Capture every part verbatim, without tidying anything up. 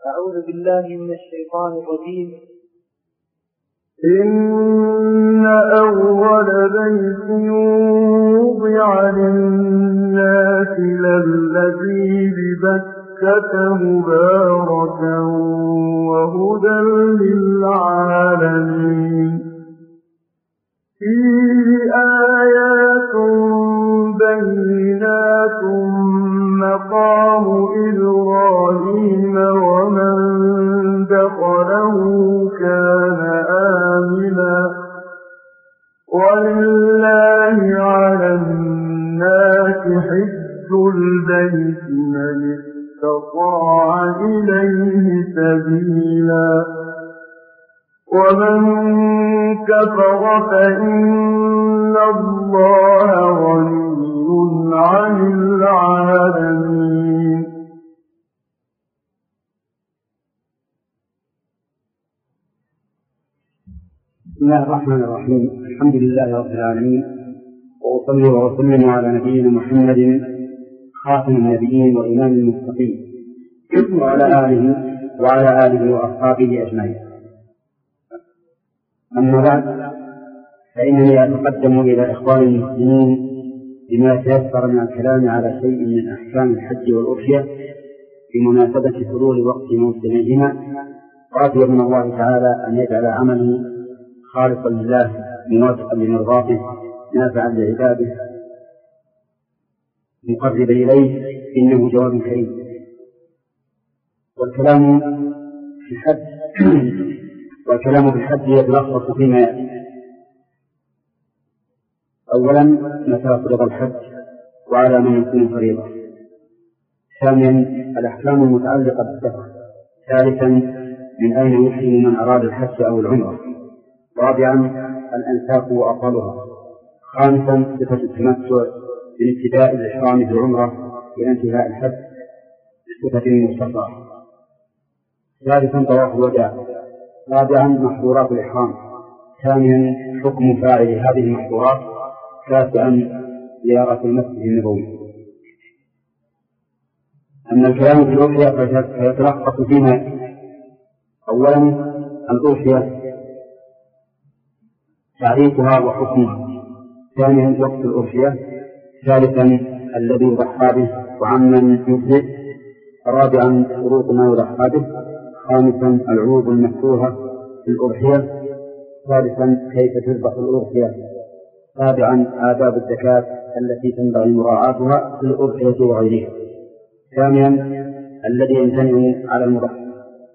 أعوذ بالله من الشيطان الرجيم. إن أول بيت وضع للناس للذي ببكة مباركا وهدى للعالمين فيه آيات بينات مقام إبراهيم ومن دخله كان آمنا ولله على الناس حج البيت من استطاع إليه سبيلا ومن كفر فإن الله غني عن العالمين. بسم الله الرحمن الرحيم. الحمد لله رب العالمين، وأصلي وأسلم على نبينا محمد خاتم النبيين وإمام المتقين وعلى آله وعلى آله وأصحابه أجمعين. أما بعد، فإنني أتقدم إلى إخوان المسلمين بما تيسر من الكلام على شيء من أحكام الحج والأضحية بمناسبة حلول وقت موسميهما، راجيا من الله تعالى أن يجعل عمله خالصا لله موافقا لمرضاته نافعا لعباده مقربا إليه، إنه جواب كريم. والكلام في الحج والكلام في الحج يتلخص فيما يأتي. أولا، متى فرض الحج وعلى من يكون فريضة. ثانيا، الأحكام المتعلقة بالسفر. ثالثا، من أين يحرم من أراد الحج أو العمرة. رابعا، الأنساك وأطلها. خامسا، صفة التمتع من ابتداء الإحرام بالعمرة إلى انتهاء الحج بصفة مختصرة. ثالثا، طواف الوداع. رابعا، محظورات الإحرام. ثانيا، حكم فاعل هذه المحظورات. تاسعا، زيارة المسجد النبوي. أما الكلام في الأضحية فيتلخص فيما: أولا، الأضحية تعريفها وحكمها. ثانيا، وقت الأضحية. ثالثا، الذي يضحى به وعمن يفرد. رابعا، شروط ما يضحى به. خامسا، العروض المكروهة في الأضحية. ثالثا، كيف تذبح الأضحية. رابعا، آداب الزكاة التي تنبغي مراعاتها في الأضحية وغيرها. ثانيا، الذي يمتنع على المضحى.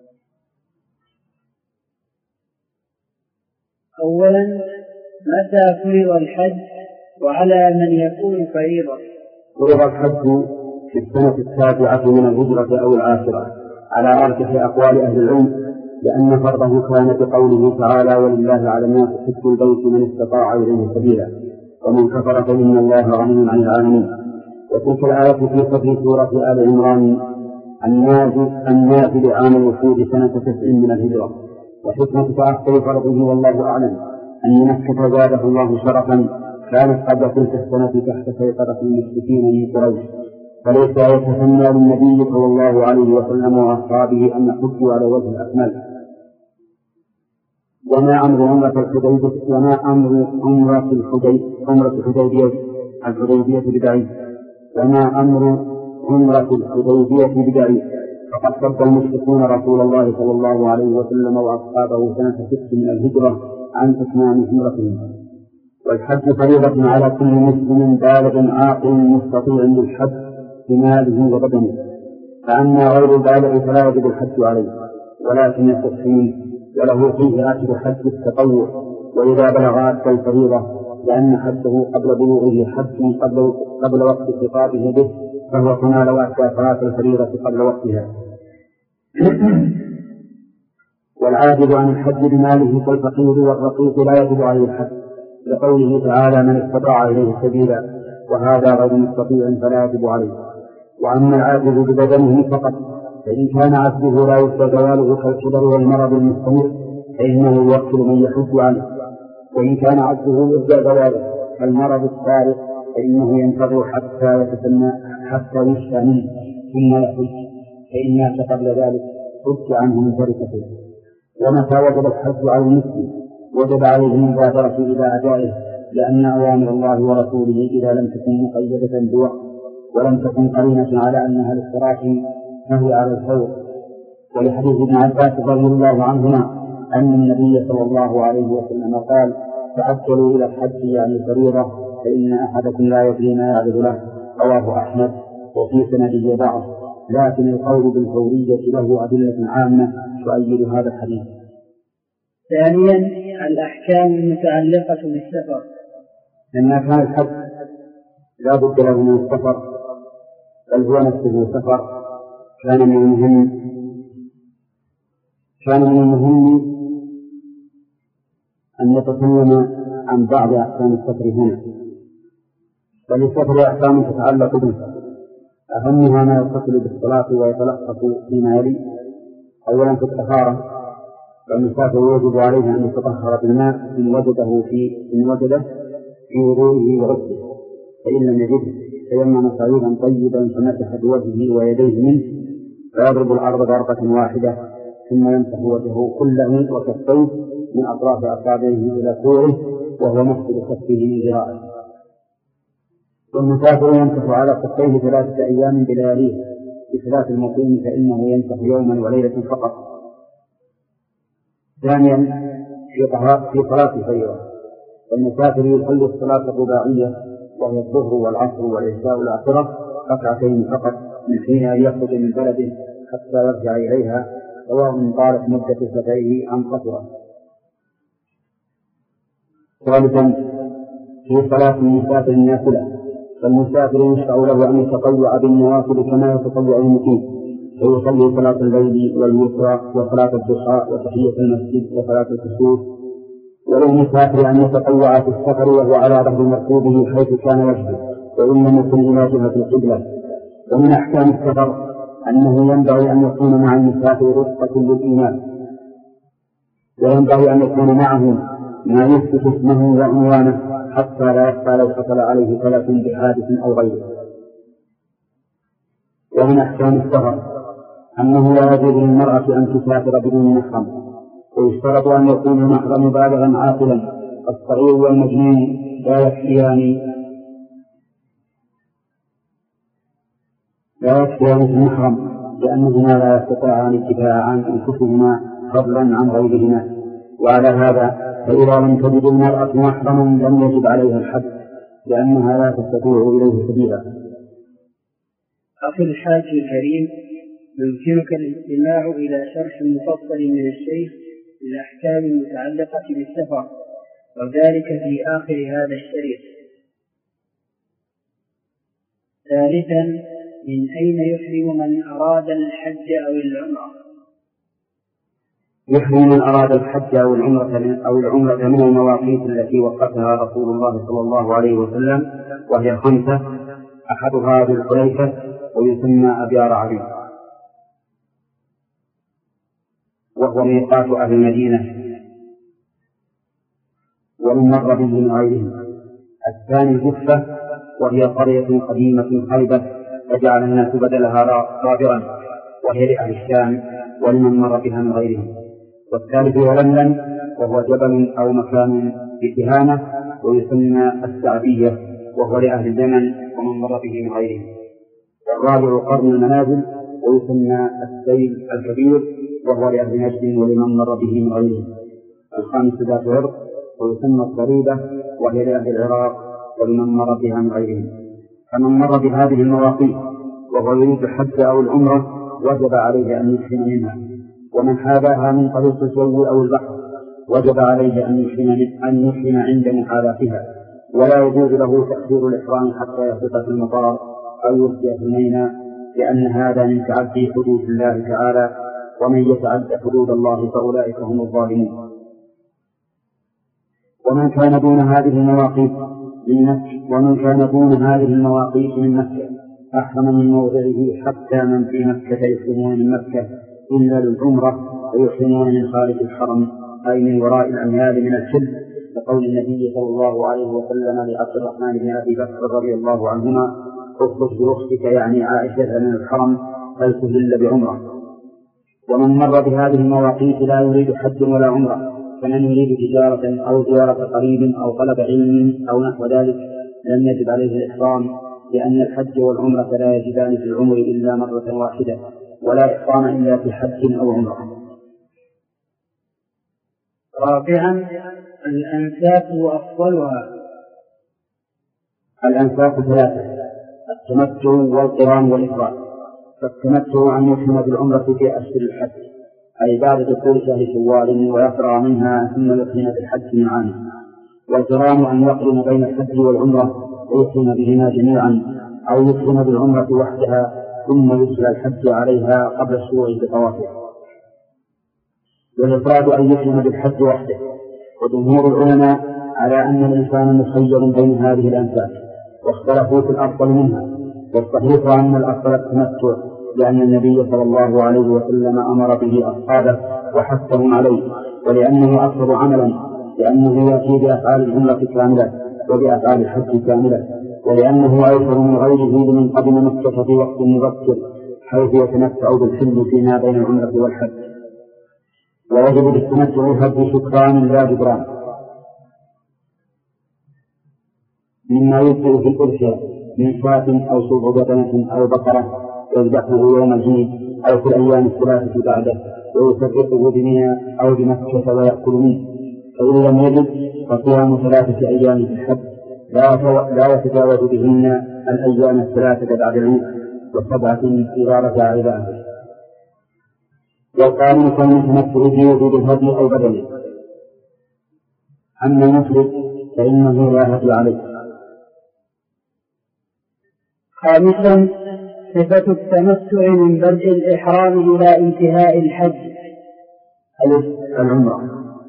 أولا، متى فرض الحج وعلى من يكون فريضة. فرض الحج في السنة السابعة من الهجرة أو العاشرة على أرجح أقوال أهل العلم، لأن فرضه كان بقوله تعالى: ولله على الناس حج البيت من استطاع إليه سبيلا ومن كفر فإن الله غني عن العالمين. وتلك الآية في صدر سورة آل عمران النازل عام الوفود سنة تسع من الهجرة. وحكمة تأخر فرضه والله أعلم أن مكة زاده الله شرفا كانت قبل تلك السنة تحت سيطرة المشركين من قريش، فليس يتسنى للنبي صلى الله عليه وسلم وأصحابه أن يحجوا على وجه الأكمل. وما أمر عمرة الحديبية وما أمر عمرة الحديبية عمرة الحديبية الحديبية بدعي وما أمر عمرة الحديبية بدعي فقد صد المشركون رسول الله صلى الله عليه وسلم وأصحابه سنة ست من الهجرة عن إتمام عمرتهم. والحج فريضة على كل مسلم بالغ عاقل مستطيع للحج بماله وبدنه، فأما غير البالغ فلا يجب الحج عليه ولكن يستحسن وله فيه أجر حج التطوع وإذا بلغ أدى الفريضة، لأن حجه قبل بلوغه حج قبل, قبل وقت خطابه به، فهو كما لو أدى صلاة الفريضة قبل وقتها. والعاجز عن الحج بماله كالفقير والرقيق لا يجب عليه الحج، لقوله تعالى: من استطاع إليه سبيلا، وهذا غير مستطيع فلا يجب عليه. وأما العاجز ببدنه فقط فإن كان عجزه لا يرجى زواله كالكبر والمرض المستمر فإنه يقتل من يحج عنه، وإن كان عجزه يرجى زواله كالمرض السارق فإنه ينتظر حتى يتسنى حتى يشفى منه ثم يحج، فإن مات قبل ذلك فك عنه من تركته. ومتى وجب الحج على المسلم وجب عليه المبادرة إلى أدائه، لأن أوامر الله ورسوله إذا لم تكن مقيدة بوقت ولم تكن قرينة على أنها للصراحة فهي على الفور. ولحديث ابن عباس رضي الله عنهما أن النبي صلى الله عليه وسلم قال: تعجلوا إلى الحج يعني فريضة، فإن أحدكم لا يدري ما يعرض له. رواه أحمد وفي سنده ضعف، لكن القول بالفورية له أدلة عامة تؤيد هذا الحديث. ثانيا الأحكام المتعلقة بالسفر. لما كان الحج لا بد له من السفر، بل هو نفسه سفر، كان من المهم كان من المهم أن نتكلم عن بعض أحكام السفر هنا. فللسفر أحكام تتعلق به، أهمها ما يتصل بالصلاة ويتلخص فيما يلي. أولا في الطهارة، فالمسافر يجب عليه أن يتطهر بالماء إن وجده في إن وجده في وضوئه وغسله، فإن لم يجده تيمم صعيدا طيبا فمسح بوجهه ويديه منه، فيضرب الأرض ضربة واحدة ثم يمسح وجهه كله وكفيه من أطراف أصابعه إلى كوعه وهو مقصد كفه من ذراعه. والمسافر يمسح على كفيه ثلاثة أيام بلياليه، بخلاف المقيم فإنه يمسح يوما وليلة فقط. ثانيا في صلاة الفجر، والمسافر يصلي الصلاة الرباعية وهي الظهر والعصر والعشاء الآخرة ركعتين فقط من حين أن يخرج من بلده حتى يرجع إليها، سواء طالت مدة سفره أم قصرت. ثالثا في صلاة المسافر النافلة، فالمسافر يشرع له أن يتطوع بالنوافل كما يتطوع المقيم، فيصلي صلاة الليل والوتر وصلاة الضحى وتحية المسجد وصلاة الكسوف. وللمسافر أن يتطوع في السفر وهو على ظهر مركوبه حيث كان وجهه وإن لم يكن إلى جهة القبلة. ومن أحكام السفر أنه ينبغي أن يكون مع المسافر رفقة للإيمان، وينبغي أن يكون معه ما يثبت اسمه وعنوانه حتى لا يخفى لو حصل عليه تلف بحادث أو غيره. ومن أحكام السفر أنه لا يجوز للمرأة أن تسافر بدون محرم، ويشترط أن يكون المحرم بالغا عاقلا. الصغير والمجنون لا يكفيان لا يكفيان في المحرم، لأنهما لا يستطيعان الدفاع عن أنفسهما فضلا عن غيرهما. وعلى هذا فإذا لم تجد المرأة محرما لم يجب عليها الحج، لأنها لا تستطيع إليه سبيلا. أخي الحاج الكريم، يمكنك الاستماع إلى شرح مفصل من الشيخ للأحكام المتعلقة بالسفر، وذلك في آخر هذا الشريط. ثالثا من أين يحرم من أراد الحج أو العمرة؟ يحرم من أراد الحج أو العمرة أو العمرة من المواقيت التي وقتها رسول الله صلى الله عليه وسلم، وهي خمسة، أحدها ذو الحليفة ويسمى أبيار علي، وهو ميقات أهل المدينة ومن مر به من غيرهم. الثاني الجفة، وهي قرية قديمة خربت فجعل الناس بدلها رابرا، وهي لأهل الشام ولمن مر بها من غيرهم. والثالث يلملم، وهو جبل أو مكان بتهامة ويسمى السعدية، وهو لأهل اليمن ومن مر به من غيرهم. والرابع قرن المنازل ويسمى السيل الكبير، وهو لأهل نجد ولمن مر به من غيرهم. الخامس ذات عرق ويسمى الصريبة، وهي لأهل العراق ولمن مر بها من غيرهم. فمن مر بهذه المواقيت وهو يريد الحج أو العمرة وجب عليه أن يحرم منها، ومن حابها من طريق الجو أو البحر وجب عليه أن يحرم أن يحرم عند محالاتها، ولا يجوز له تأخير الإحرام حتى يهبط في المطار أو يرجع في الميناء، لأن هذا من تعدي حدود الله تعالى، ومن يتعد حدود الله فأولئك هم الظالمون. ومن كان دون هذه المواقيت من مكة ومن كان دون هذه المواقيت من مكة أحرم من موضعه، حتى من في مكة يحرمون من مكة إلا للعمرة ويحرمون من خارج الحرم، أي من وراء الأميال من الحج، لقول النبي صلى الله عليه وسلم لعبد الرحمن بن أبي بكر رضي الله عنهما: اخرج برخصك يعني عائشة من الحرم فلتهل بعمرة. ومن مر بهذه المواقيت لا يريد حج ولا عمرة، فمن يريد تجارة أو زيارة قريب أو طلب علم أو نحو ذلك لم يجب عليه الإحرام، لأن الحج والعمرة لا يجبان في العمر إلا مرة واحدة، ولا إحرام إلا في حج أو عمرة. رابعا الأنساك وأفضلها. الأنساك ثلاثة: التمتع والقران والإفراد. فالتمتع أن يحرم بالعمرة في أشهر الحج، أي بعد دخول شهر شوال ويفرغ منها ثم يحرم بالحج من عامه. والقران أن يقرن بين الحج والعمرة ويحرم بهما جميعا، أو يحرم بالعمرة وحدها ثم يدخل الحج عليها قبل الشروع بطوافه. والإفراد أن يحرم بالحج وحده. وجمهور العلماء على أن الإنسان مخير بين هذه الأنساك، واختلفوا في الأفضل منها، والصحيح أن الأفضل التمتع، لأن النبي صلى الله عليه وسلم أمر به أصحابه وحثهم عليه، ولأنه أكثر عملا، لأنه يأتي بأفعال العمرة كاملة وبأفعال الحج كاملة، ولأنه أيسر من غيره لمن قدم مكة في وقت مبكر حيث يتمتع بالحل فيما بين العمرة والحج. ويجب بالتمتع الحج شكران لا جبران، مما يبدأ في الأرشاد من شاة أو سبع بدنة أو بقرة يذبحه يوم العيد أو في الأيام الثلاثة بعده، ويفرقه بمنى أو بمكة ويأكل منه. فإن لم يجد فصيام ثلاثة أيام في الحج لا يتجاوز بهن الأيام الثلاثة بعد العيد، وسبعة إذا رجع إلى أهله. والقارن كالمتمتع بوجود الهدي أو بدنه. أما المفرد فإنه لا هدي عليه. خامسا صفة التمتع من بدء الإحرام إلى انتهاء الحج. العمرة.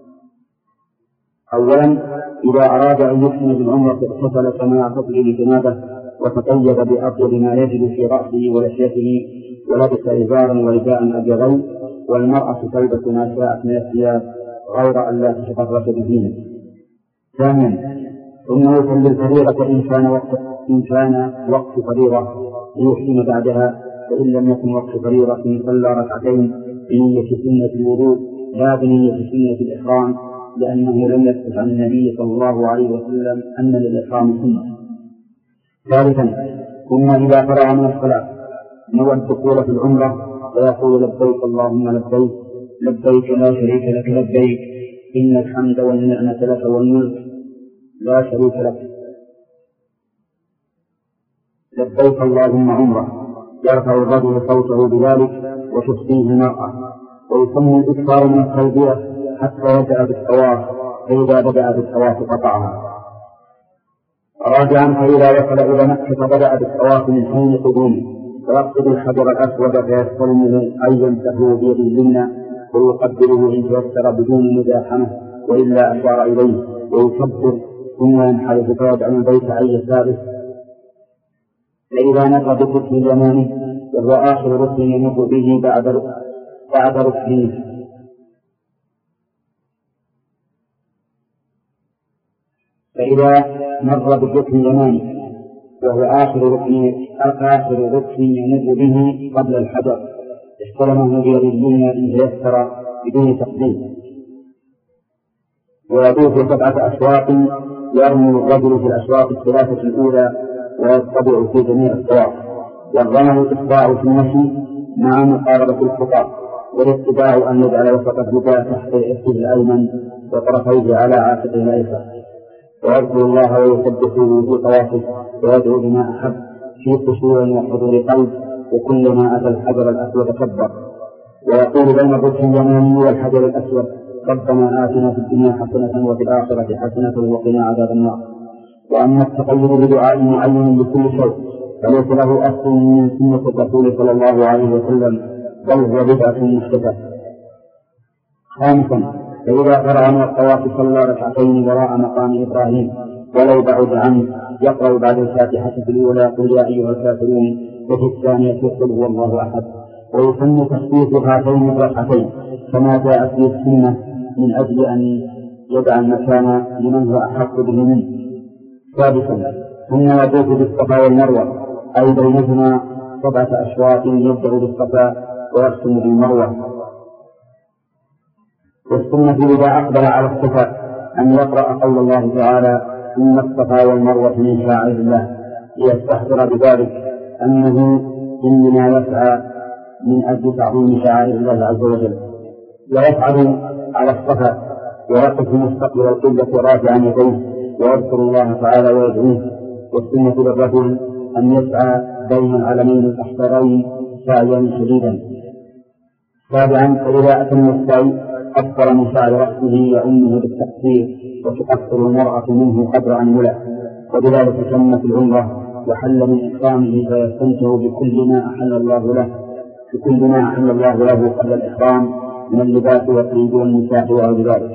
أولا إذا أراد أن يحرم بالعمرة اغتسل كما يغتسل لجنابه، وتطيب بأطيب ما يجد في رأسه ولحيته، ولبس إزارا ورداء أبيضين، والمرأة تلبس ما شاءت من الثياب غير أن لا تتفرج بزينة. ثانيا ثم يصلي الفريضة إن كان وقت إن كان وقت فريضة ليحرم بعدها، فإن لم يكن وقت فريضة صلى ركعتين بنية سنة الوضوء لا بنية سنة الإحرام، لأنه لم يثبت عن النبي صلى الله عليه وسلم أن للإحرام سنة. ثالثا ثم إذا فرغ من الصلاة نوى الدخول في العمرة ويقول لبيك اللهم لبيك لبيك لا شريك لك لبيك إن الحمد والنعمة لك والملك لا شريك لك لبيك اللهم عمرة. يرفع الرجل صوته بذلك وتفصيه المرأة، ويسمى الإكثار من التلبية حتى يبدأ بالطواف، فإذا بدأ بالطواف قطعها. راجعا فإذا وصل إلى مكة بدأ بالطواف من حين قدومه، فيقصد الحجر الأسود فيستلمه أي يمسحه بيده اليمنى ويقبله إن تيسر بدون مزاحمة، وإلا أشار إليه ويكبر ثم ينحرف فيجعل البيت عن يساره. فإذا نقض بالركن اليماني وهو آخر ركن يمر به بعد بعد ركنه فإذا مر بالركن اليماني وهو آخر ركن آخر ركن يمر به قبل الحجر استلمه بيد اليمنى إن تيسر بدون تقديم، ويطوف سبعة أشواط يرمي الرجل في الأشواط الثلاثة الأولى ويتبع في جميع الطواف. والرمي الإتباع في المشي مع مقاربة الخطى، والاتباع أن يجعل وسط الرداء تحت الإفك الأيمن وطرفيه على عاتقه الأيسر، ويذكر الله ويسبحه في طوافه ويدعو بما أحب في خشوع وحضور قلب، وكلما أتى الحجر الأسود كبر ويقول بين الركن اليماني والحجر الأسود ربنا آتنا في الدنيا حسنة وفي الآخرة حسنة وقنا عذاب النار. وأما التقيد بدعاء معين لكل شيء فليس له أصل من سنة الرسول صلى الله عليه وسلم، بل هو بدعة محدثة. خامسا فإذا فرغ من الطواف صلى ركعتين وراء مقام إبراهيم ولو بعد عنه، يقرأ بعد الفاتحة في الأولى قل يا أيها الكافرون، وفي الثانية قل هو الله أحد، ويسمى تخصيص هاتين الركعتين كما جاءت في السنة من أجل أن يدع المكان لمن هو أحق به منه. سادسا ثم يطوف بالصفا والمروة، أي بينهما سبعة أشواط يبدأ بالصفا ويختم بالمروة، والسنة إذا أقبل على الصفا أن يقرأ قول الله تعالى إن الصفا والمروة من شعائر الله، ليستحضر بذلك أنه إنما يسعى من أجل تعظيم شعائر الله عز وجل، ويفعل على الصفا ويقف مستقبل القبلة رافعا يديه ويذكر الله تعالى ويدعوه. والسنة للرجل أن يسعى بين العلمين الأحمرين سعيا شديدا. سابعا فإذا أتم السعي أكثر من شعر رأسه يعمه بالتقصير، وتقصر المرأة منه قدر أنملة، وبذلك تمت العمرة وحل من إحرامه فيستمتع بكل ما أحل الله له بكل ما أحل الله له قبل الإحرام من اللباس والطيب والنساء وغير ذلك.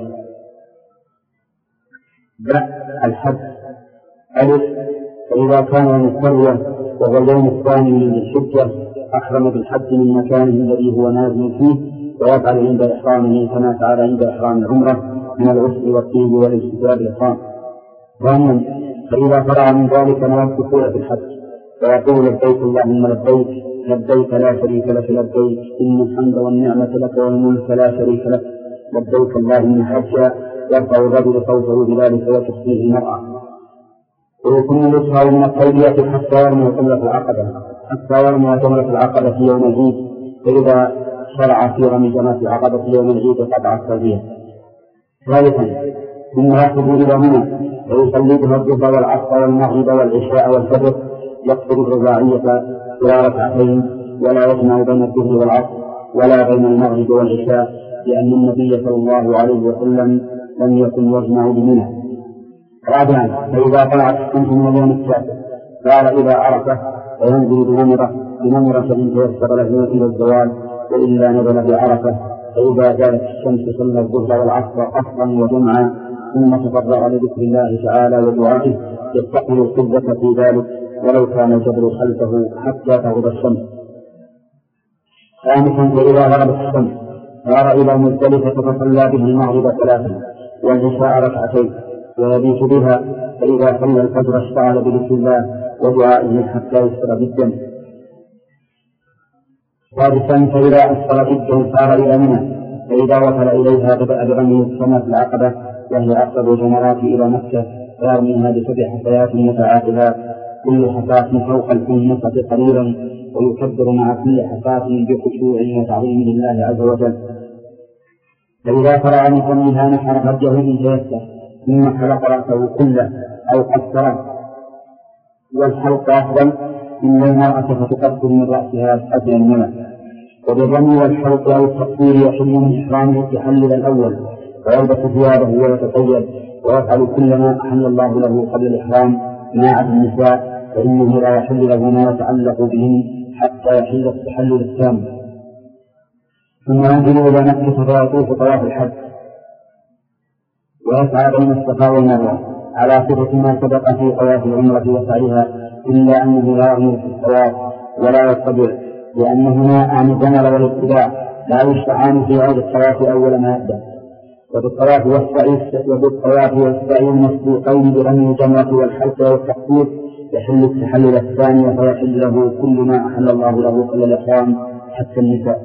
الحج ألف فإذا كان يوم التروية وهو اليوم الثاني من الحجة أحرم بالحج من مكانه الذي هو نازل فيه، ويفعل عند إحرامه كما فعل عند إحرام العمرة من الغسل والطيب والاجتذاب الإحرام. ثانيا فإذا فرغ من ذلك نوى الدخول في الحج فيقول لبيك اللهم لبيك لبيك لا شريك لك لبيك إن الحمد والنعمة لك والملك لا شريك لك لبيك اللهم حجا، يرفع الرجل صوته بذلك وتسميه المرأة. ويكون يسهر من التلبية حتى يرمي جمرة العقبة حتى يرمي جمرة العقبة في يوم العيد، فإذا شرع في رمي جمرة العقبة في يوم العيد قطع التلبية. ثالثا ثم يخرج إلى منى ويصلي بها الظهر والعصر والمغرب والعشاء والفجر، يقصر الرباعية إلى ركعتين، ولا يجمع بين الظهر والعصر ولا بين المغرب والعشاء، لأن النبي صلى الله عليه وسلم لم يكن يجمع بمنى. رابعا فإذا طلعت الشمس من اليوم التاسع قال إذا عرفه فينزل بنمرة بنمرة إن تيسر له إلى الزوال، وإلا نزل بعرفة. فإذا زالت الشمس صلى الظهر والعصر قصرا وجمعا، ثم تفرغ لذكر الله تعالى ودعائه، يستقبل القبلة في ذلك ولو كان الجبل خلفه حتى تغرب الشمس. خامسا فإذا غربت الشمس صار إلى مزدلفة فصلى به المغرب ثلاثا والعشاء ركعتين ويبيت بها، فإذا صلى الفجر اشتغل بذكر الله ودعائه حتى يسر بالدم. سادسا فإذا أسفر بالدم صار إلى منى، فإذا وصل إليها بدأ برمي السماء في العقبة وهي أقرب الجمرات إلى مكة، فيرميها بسبع حصيات متعاقبات كل حصاة فوق الأنفة قليلا، ويكبر مع كل حصاة بخشوع وتعظيم لله عز وجل. فإذا فرغ من رميها نحر فرجه من تيسر، ثم حلق رأسه كله أو قصره، والحلق أفضل إن المرأة فتقصر من رأسها قدر المنى. وبالرمي والحلق أو التقصير يحل من إحرامه التحلل الأول، ويلبس ثيابه ويتطيب ويفعل كل ما أحل الله له قبل الإحرام ما عدا النساء، فإنه لا يحل له ما يتعلق بهم حتى يحل التحلل التام. ثم ينزل إلى مكة فيطوف طواف الحج ويسعى بين الصفا والمروة على صفة ما سبق في طواف العمرة وسعيها، إلا أنه لا يأمر في الطواف ولا يتبع، لأنهما أعن الجمل والاتباع لا يشرعان في عود الطواف أول ما يبدأ. وبالطواف والسعي وبالطواف والسعي المسبوقين برمي الجمرة والحلق والتقصير يحل التحلل الثاني، فيحل له كل ما أحل الله له قبل الإحرام حتى النساء.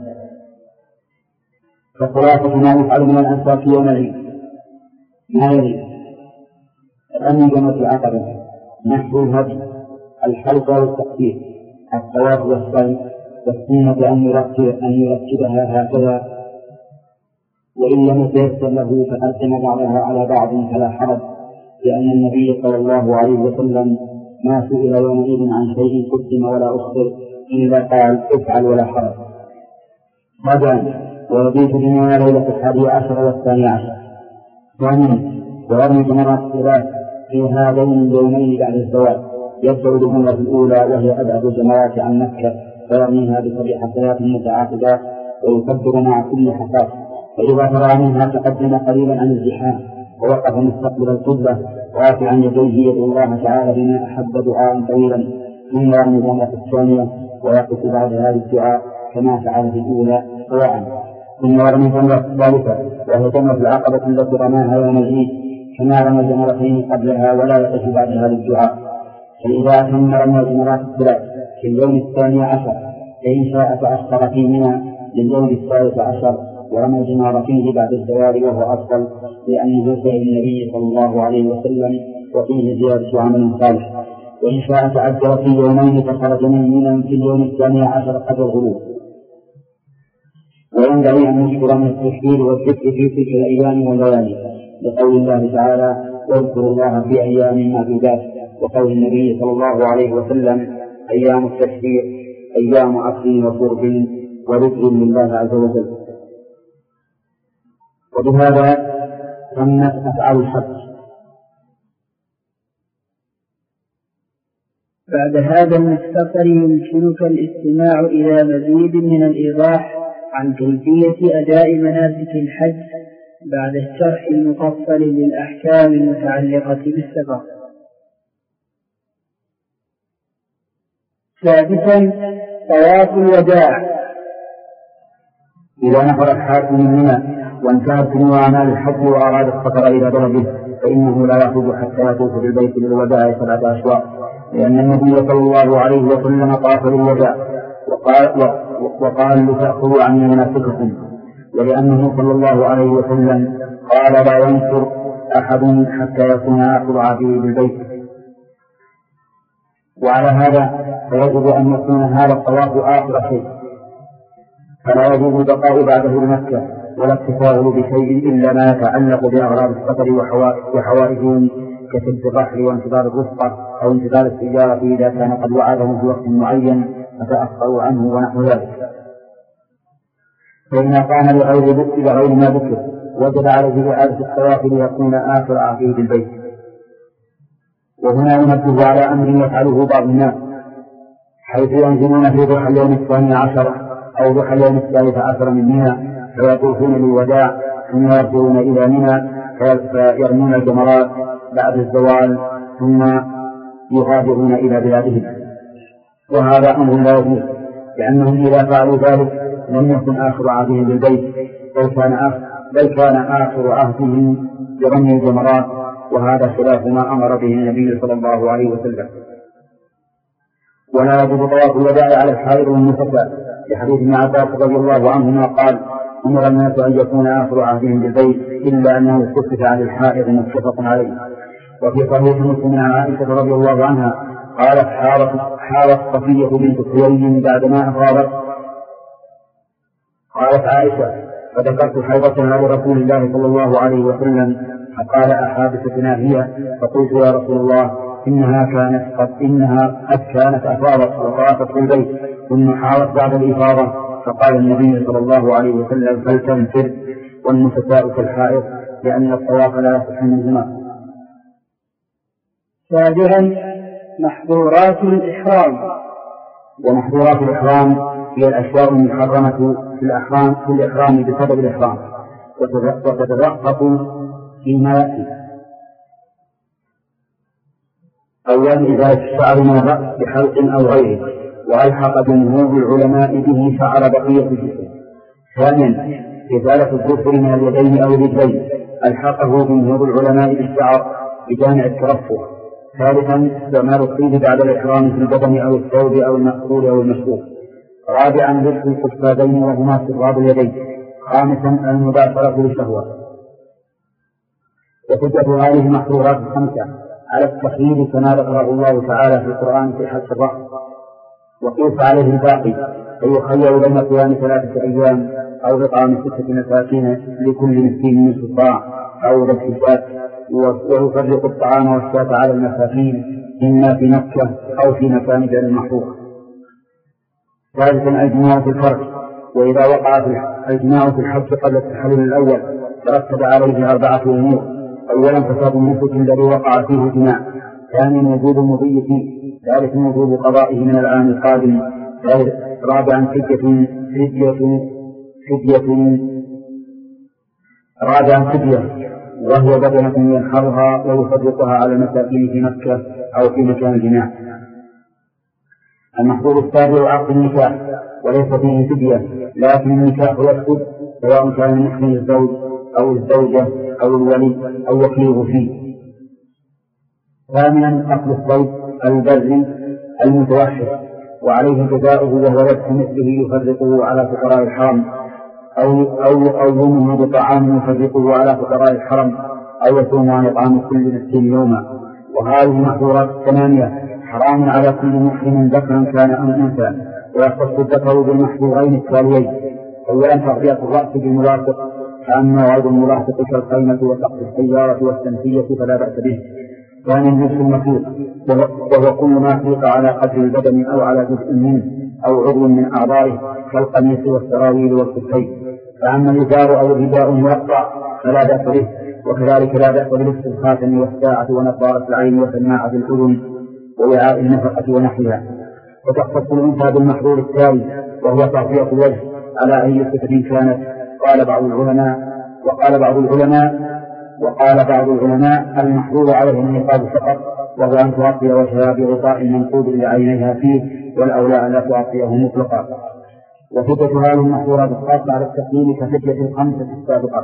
فخلاصة ما يفعل من الأنساك يوم العيد ما يلي: رمي جمرة العقبة، نحو الهدي، الحلق والتقصير، الطواف والسعي، والسنة أن يرتب أن يرتبها هكذا، وإن لم يتيسر له فقدم بعضها على بعض فلا حرج، لأن النبي صلى الله عليه وسلم ما سئل يومئذ عن شيء قدم ولا أخر إلا قال افعل ولا حرج. رابعا ويبيت بما ليلة الحادي عشر والثاني عشر. ثانيا ويرمي جمرات الثلاث في هذين اليومين بعد الزواج، يبدأ بالجمرة الأولى وهي أبعد الجمرات عن مكة، فيرميها بسبع حصيات متعاقبات ويكبر مع كل حصاة، فإذا فرغ منها تقدم قريبا عن الزحام ووقف مستقبل القبلة رافعا يديه يدعو الله تعالى بما أحب دعاء طويلا، ثم يرمي الجمرة الثانية ويقف بعد هذا الدعاء كما فعل في الأولى سواء، ثم يرمي الجمرة الثالثة وهي جمرة العقبة التي رماها يوم العيد كما رمى الجمرتين قبلها ولا يقف بعد هذا الدعاء. فإذا تم رمي الجمرات الثلاث في اليوم الثاني عشر فإن شاء تأخر في منى لليوم الثالث عشر ورمى الجمار فيه بعد الزوال وهو أفضل لأنه فعل النبي صلى الله عليه وسلم وفيه زيادة عمل صالح. وإن شاء تعذر في يومين فخرج ميمنا في اليوم الثاني عشر قبل الغروب. وينبغي أن نشكر من التشكير والذكر في تلك الأيام والليالي لقول الله تعالى واذكروا الله في أيام معدودات، وقول النبي صلى الله عليه وسلم أيام التشكير أيام أكل وشرب وذكر لله عز وجل. وبهذا تمت أفعال الحج. بعد هذا المختصر يمكنك الاستماع إلى مزيد من الإيضاح عن كيفية أداء مناسك الحج بعد الشرح المفصل للأحكام المتعلقة بالسفر. سادسا طواف الوداع. إذا نفر الحاج من منى وانتهت من أعمال الحج وأراد السفر إلى بلده فإنه لا يخرج حتى يطوف بالبيت للوداع سبعة أشواط، لأن النبي صلى الله عليه وسلم طاف للوداع وقال, وقال لتأخذوا عني مناسككم، ولأنه صلى الله عليه وسلم قال لا ينفر أحد حتى يكون آخر عهده بالبيت. وعلى هذا فيجب أن يكون هذا الطواف آخر شيء، فلا يجوز البقاء بعده بمكة ولا التفاؤل بشيء إلا ما يتعلق بأغراض السفر وحوائجهم كسد الرحل وانتظار الرفقة أو انتظار السيارة إذا كان قد وعدهم في وقت معين فتأخروا عنه ونحو ذلك. فإن قام لغير ذكر لغير ما ذكر وجب عليه إعادة الطواف ليكون آخر عهده بالبيت. وهنا ينبه على أمر يفعله بعض الناس حيث ينزلون في ضحى اليوم الثاني عشر أو ضحى اليوم الثالث عشر من منى فيطوفون للوداع ثم يرجعون إلى منى فيرمون الجمرات بعد الزوال ثم يغادرون إلى بلادهم، وهذا أمر لا يجوز، لأنهم إذا فعلوا ذلك لم يكن آخر عهدهم بالبيت بل كان آخر, بل كان آخر عهدهم برمي الجمرات، وهذا خلاف ما أمر به النبي صلى الله عليه وسلم. ولا يجوز طواف الوداع على الحائض والنفساء لحديث ابن عباس رضي الله عنهما قال أمر الناس أن يكون آخر عهدهم بالبيت إلا أنه خفف عن الحائض متفق عليه. وفي صحيح مسلم عن عائشة رضي الله عنها قالت حارت صفية بنت حيي بعدما أفاضت، قالت عائشة فذكرت حيضتها لرسول الله صلى الله عليه وسلم فقال أحادثتنا هي؟ فقلت يا رسول الله إنها كانت قد إنها قد كانت أفاضت وطافت في البيت ثم حارت بعد الإفاضة، فقال النبي صلى الله عليه وسلم فلتنفر والنفساء كالحائض لأن الطواف لا يصح منهما. سابعا محظورات الإحرام. ومحظورات الإحرام هي الأشياء المحرمة في الإحرام في الإحرام بسبب الإحرام وتترقق فيما يأتي. أولا إذا الشعر من الرأس بحلق أو غيره وألحق جمهور العلماء به شعر بقية الجسم. ثانيا إزالة الظفر من اليدين أو الرجلين ألحقه جمهور العلماء بالشعر بجامع الترفه. ثالثا استعمال الطيب بعد الإحرام في البدن أو الثوب أو المأكول أو المشروب. رابعا لبس القفازين وهما استغراب اليدين. خامسا المباشرة للشهوة. وحجة هذه المحظورات الخمسة على التخيير كما ذكره الله تعالى في القرآن في حد الرأس، وقيس عليه الباقي فيخير بين قيام ثلاثة أيام أو إطعام ستة مساكين لكل مسكين من سلطان أو ذبح الشاة، ويفرق الطعام والشاة على المساكين إما في مكة أو في مكان غير المحظور. ثالثا الجماع في الفرج، وإذا وقع الجماع في الحج قبل التحلل الأول ترتب عليه أربعة أمور. أولا فساد النسك الذي وقع فيه الجماع. ثانيا وجود المضي فيه. ثالثا وجوب قضائه من العام القادم. رابعا فدية فدية فدية رابعا فدية وهي بدنة ينحرها ويفرقها على المساكين في مكة أو في مكان الجماع. المحظور السابع عقد النكاح وليس فيه فدية، لكن النكاح يفسد سواء كان محرم الزوج أو الزوجة أو الولي أو وكيله فيه. ثامنا أكل الصيد البري المتوحش وعليه جزاؤه وهو ذبح مثله يفرقه على فقراء الحرم. أو أو يقومه بطعام يفرقه على فقراء الحرم، أو يصوم عن إطعام كل مسكين يوما. وهذه المحظورات الثمانية حرام على كل محرم ذكرا كان أو أنثى، ويختص الذكر بالمحظورين التاليين: أولا تغطية الرأس بالملاصق، فأما وعد الملاصق كالخيمة وسقف السيارة والسنفية فلا بأس به. ثانيا لبس المخيط، وهو كل ما خيط على قدر البدن أو على جزء منه أو عضو من أعضائه كالقميص والسراويل والكفين. فأما الإزار أو الرداء المرقع فلا بأس به، وكذلك لا بأس بلبس الخاتم والساعة ونظارة العين وسماعة الأذن ووعاء النفقة ونحوها. وتختص الأنثى بالمحظور التالي، وهو تغطية الوجه على أي صفة كانت. قال بعض العلماء وقال بعض العلماء وقال بعض العلماء المحظور عليه النقاب فقط، وهو أن تغطي وجهها بغطاء منقوب لعينيها فيه، والأولى أن لا تغطيه مطلقا. وفتة هذه المحظورات الخاصة على التقييم كفتة الخمسة السابقة.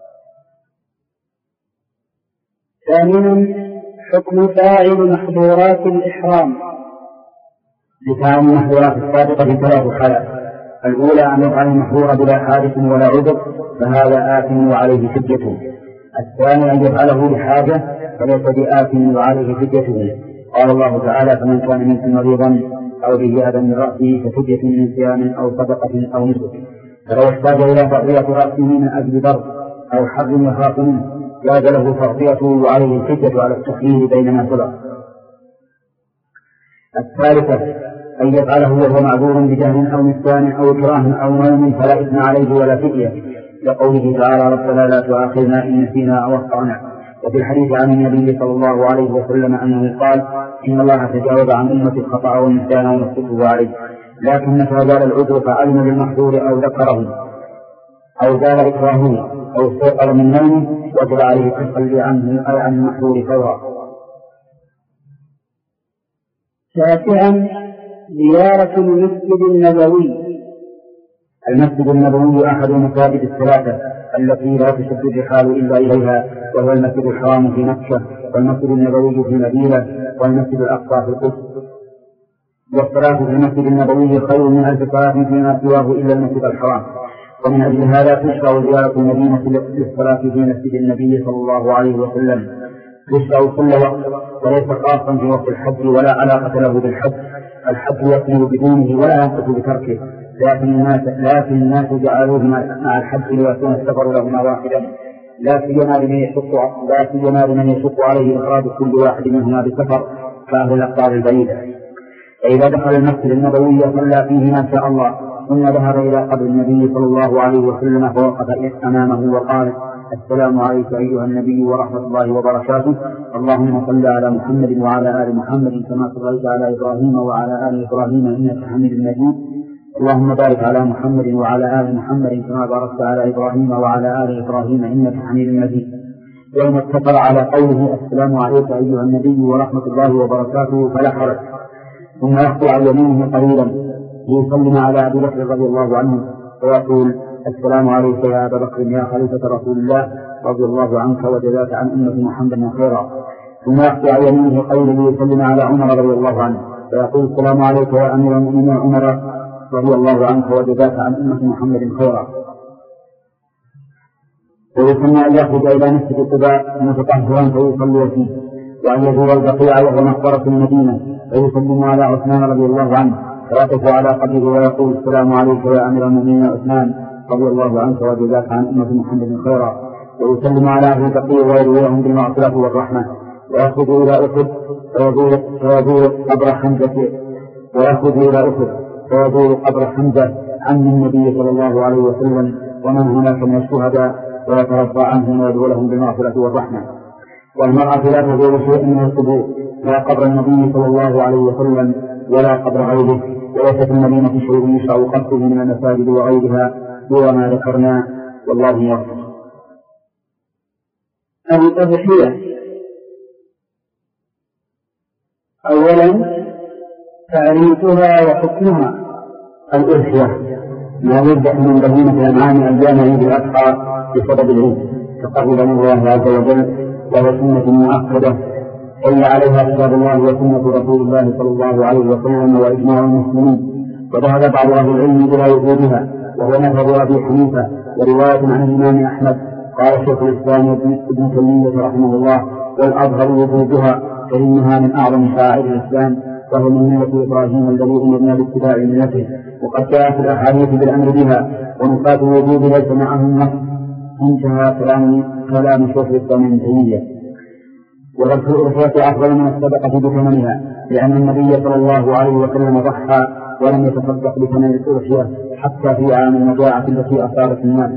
ثامنا حكم فاعل محظورات الإحرام. لفاعل المحظورات السابقة ثلاث حالات: الأولى أن يفعل المحظور بلا حادث ولا عذر، فهذا آثم وعليه فديته. الثاني أن يفعله لحاجة، فليس بآثم وعليه فديته. قال الله تعالى: فمن كان منكم مريضا أو به أذى من رأسه ففدية من صيام أو صدقة أو نسك. فلو احتاج إلى تغطية رأسه من أجل ضرب أو حر يخاف منه جاز له تغطيته وعليه الفدية على التخيير بين ما سبق. الثالثة أن يفعله وهو معذور بجهل أو نسيان أو إكراه أو نوم فلا إثم عليه ولا فدية، لقوله تعالى: ربنا لا تؤاخذنا إن نسينا أو أخطأنا. وفي الحديث عن النبي صلى الله عليه وسلم أنه قال: إن الله تجاوز عن أمة الخطأ والنسيان ونسكته عليه. لكن متى زال العذر فعلم بالمحظور أو ذكره أو زال إكراهه أو استيقظ من نومه وجب عليه التخلي عنه أو عن المحظور فورا. تاسعا زيارة المسجد النبوي. المسجد النبوي أحد المساجد الثلاثة التي لا تشد الرحال إلا إليها، وهو المسجد الحرام في مكة، والمسجد النبوي في المدينة، والمسجد الأقصى في القدس. والصلاة في المسجد النبوي خير من ألف صلاة فيما سواه إلا المسجد الحرام. ومن أجل هذا تشرع زيارة المدينة للصلاة في مسجد النبي صلى الله عليه وسلم، تشرع كل وقت، وليس خاصا في وقت الحج ولا علاقة له بالحج. الحج يكمل بدونه ولا ينقص بتركه، لكن الناس لكن الناس جعلوه مع الحج ليكون السفر لهما واحدا، لا سيما لمن يشق لا سيما لمن يشق عليه إخراج كل واحد منهما بسفر كأهل الأقطار البعيدة. فإذا دخل المسجد النبوي صلى فيه ما شاء الله، ثم ذهب إلى قبر النبي صلى الله عليه وسلم فوقف أمامه وقال: السلام عليك أيها النبي ورحمة الله وبركاته، اللهم صل على محمد وعلى آل محمد كما صليت على إبراهيم وعلى آل إبراهيم إنك حميد مجيد، اللهم بارك على محمد وعلى آل محمد كما باركت على إبراهيم وعلى آل إبراهيم إنك حميد مجيد. يوم اتصل على قوله السلام عليك أيها النبي ورحمة الله وبركاته فلا حرج، ثم يخطو عن يمينه قليلا ليسلم على أبي بكر رضي الله عنه ويقول: السلام عليك يا أبا بكر يا خليفة رسول الله رضي الله عنك وجزاك عن أمة محمد خيرا. ثم يخطو عن يمينه قليلا ليسلم على عمر رضي الله عنه ويقول: السلام عليك يا أمير المؤمنين عمر رضي الله عنك وجزاك عن أمة محمد خيرا. ويسمى أن يخرج إلى مسجد قباء متطهرا فيصلي فيه، وأن يزور البقيع وهو مقبرة المدينة فيسلم على عثمان رضي الله عنه ويقف على قبره ويقول: السلام عليك يا أمير المؤمنين عثمان رضي الله عنك وجزاك عن أمة محمد خيرا. ويسلم على أهل البقيع ويدعوهم بالمغفرة والرحمة. ويخرج إلى أحد فيزور قبر حمزة ويخرج إلى أحد فيزور قبر حمزة عم النبي صلى الله عليه وسلم ومن هناك من الشهداء ويترضى عنهم ويدعو لهم بالمغفرة والرحمة. والمرأة لا تزور شيئا من القبور، لا قبر النبي صلى الله عليه وسلم ولا قبر غيره. وليس في المدينة شيء يشرع قصده من المساجد وغيرها سوى ما ذكرنا، والله يغفر. الأضحية. أولا تعريفها وحكمها. الأضحية ما يبدأ من بهيمة الأنعام أيام عيد الأضحى بسبب العيد تقربا من الله عز وجل، وهي سنة مؤكدة صلى عليها كتاب الله وسنة رسول الله صلى الله عليه وسلم وإجماع المسلمين. وذهب بعض أهل العلم إلى وجودها وهو مذهب أبي حنيفة ورواية عن الإمام أحمد. قال شيخ الإسلام ابن تيمية رحمه الله: والأظهر وجوبها، فإنها من أعظم شعائر الإسلام، وهو من ملة إبراهيم الذي أمرنا باتباع ملته، وقد جاءت الأحاديث بالأمر بها، ونقاط الوجوب ليس معهم نص. انتهى كلام كلام شيخ الإسلام ابن تيمية. وذبح الأضحية أفضل من الصدقة بثمنها، لأن النبي صلى الله عليه وسلم ضحى ولم يتصدق بثمن الأضحية حتى في عام المجاعة التي أصابت الناس.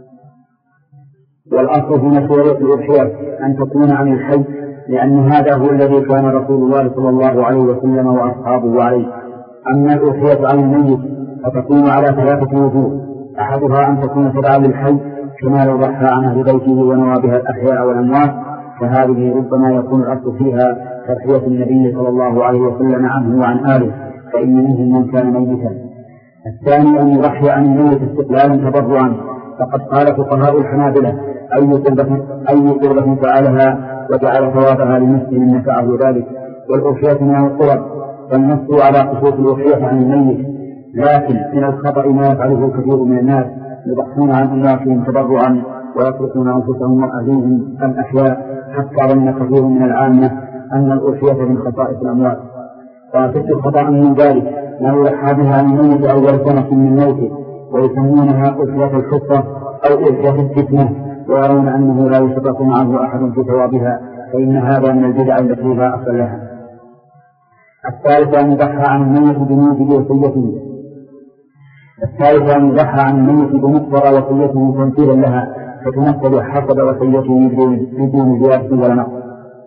والأصل في مشروعية الأضحية أن تكون عن الحي، لأن هذا هو الذي كان رسول الله صلى الله عليه وسلم وأصحابه عليه. أما الأضحية عن الميت فتكون على ثلاثة وجوه: أحدها أن تكون تبعا للحي كما لو ضحى عن أهل بيته ونوى بها الأحياء والأموات، فهذه ربما يكون الأصل فيها تضحية النبي صلى الله عليه وسلم عنه وعن آله، فإن منهم من كان ميتا. الثاني أن يضحي عن الميت استقلالا تبرعا، فقد قال فقهاء الحنابلة: أي قربة أي قربة فعلها وجعل ثوابها لمسلم نفعه ذلك. والأضحية من القرب، فالنص على خصوص الأضحية عن الميت، لكن من الخطأ ما يفعله كثير من الناس، يضحون عن أملاكهم تبرعا ويتركون أنفسهم وأهليهم الأحياء، حتى ظن كثير من العامة أن الأضحية من خصائص الأموات. فأشد خطأ من ذلك ما يضحى بها عن الميت أول سنة من موته، ويسمونها أضحية الخصة أو أضحية الفتنة، ويرون أنه لا يشترك معه أحد في ثوابها، فإن هذا من البدع التي لا أصل لها. الثالث أن يضحى عن الميت بموجب وصيته الثالث أن يضحى عن الميت بمقتضى وصيته تمثيلا لها، فتنفذ حسب وصيته بدون زيادة ولا نقص.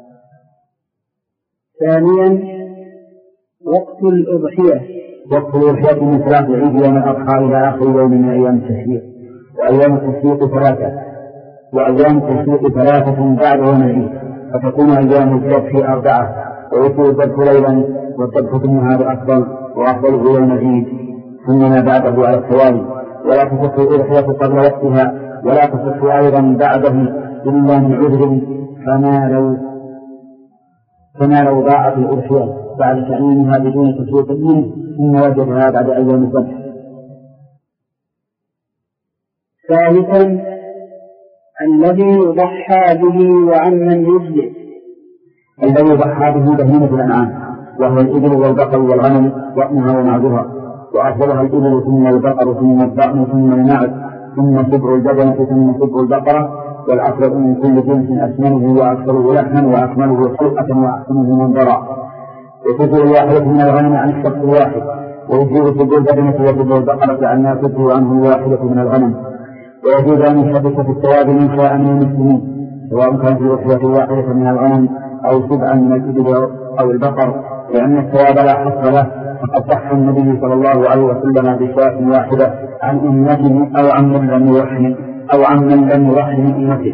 ثانيا وقت الأضحية. وقت الأضحية من صلاة العيد يوم الأضحى إلى آخر يوم من أيام التشريق، وأيام التشريق ثلاثة وأيام التشريق ثلاثة بعد يوم العيد، فتكون أيام الذبح أربعة، ويكون الذبح ليلا والذبح في النهار أفضل، وأفضله يوم العيد ثم ما بعده على التوالي. ولا تصح الأضحية قبل وقتها، ولا تصح أيضا بعده إلا من عذر، فما لو فما لو ضاعت الأضحية بعد تعيينها بدون تشريط منه ثم وجدها بعد أيام الذبح. ثالثا الذي يضحى به وعمن يجزئ. الذي يضحى به بهيمة الأنعام، وهو الإبل والبقر والغنم وأمها ومعدها، وأفضلها الإبل ثم البقر ثم الضأن ثم المعد ثم سبع الجبنة ثم سبع البقرة، والأفضل من كل جنس أسمنه وأكثره لحما وأكمله خلقة وأحسنه منظرا. وتجزئ الواحدة من الغنم عن الشخص الواحد، ويجزئ سبع الجبنة وسبع البقرة عما تجزئ عنه الواحدة من الغنم. ويجوز أن يشترك في الثواب من شاء من المسلمين، سواء كان في أضحية واحدة من الغنم أو سبعا من الإبل أو البقر، لأن الثواب لا حصر له. فقد ضحى النبي صلى الله عليه وسلم بشاة واحدة عن أمته أو عن من لم يرحم أو عن من لم يرحم أمته.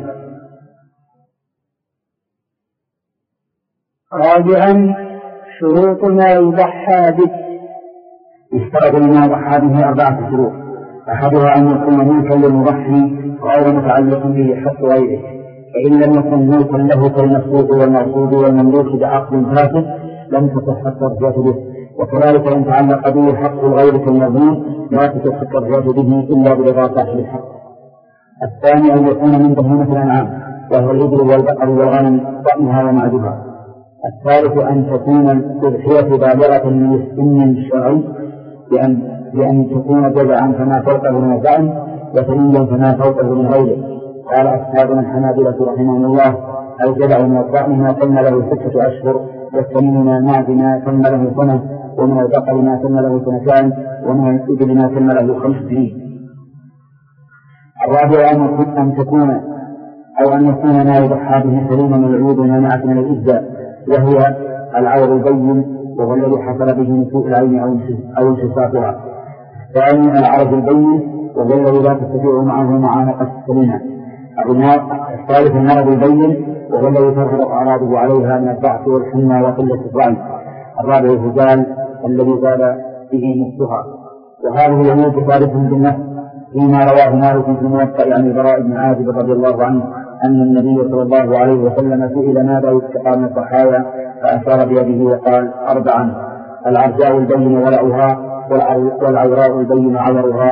رابعا شروط ما يضحى به. اشترط لما يضحى به أربعة شروط: أحدها أن يكون ملكا للمضحي غير متعلق به حق غيره، فإن لم يكن ملكا له كالمسروق والمرصود والمملوك بعقد فاسد لم تصح الترجية به. وكذلك إن تعلق به حق الغير كالمظلوم لا تصح الترجية به إلا برضا صاحب الحق. الثاني أن يكون من بهيمة الأنعام، وهو الإبل والبقر والغنم ضأنها ومعدها. الثالث أن تكون الأضحية بالغة من السن الشرعي، بأن بأن تكون جزعا فما فوقه من الضأن، وسنيا فما فوقه من غيره. قال أصحابنا الحنابلة رحمهم الله: الجزع من الضأن ما تم له ستة أشهر، والسنين من المعز ما تم له سنة، ومن البقر ما تم له سنتان، ومن الإبل ما تم له خمس سنين. الرابع أن تكون أو أن يكون ما يضحى به سليما من العيوب المانعة من الإجزاء، وهي العور البين، وهو الذي حصل به من سوء العين أو انتصافها. ثانيا العرض البين، وهو الذي لا تستطيع معه معانقة السليمة. الثالث المرض البين، وهو الذي تظهر أعراضه عليها من الضعف والحمى وقلة الرأي. الرابع الهزال الذي زال به نفسها. وهذه الأمور ثالث بالنفس، فيما رواه مالك في الموطأ عن البراء بن عازب رضي الله عنه أن النبي صلى الله عليه وسلم سئل ماذا يتقى من الضحايا، فأشار بيده وقال: أربعا: العرجاء البين ولعها، والعوراء البين عورها،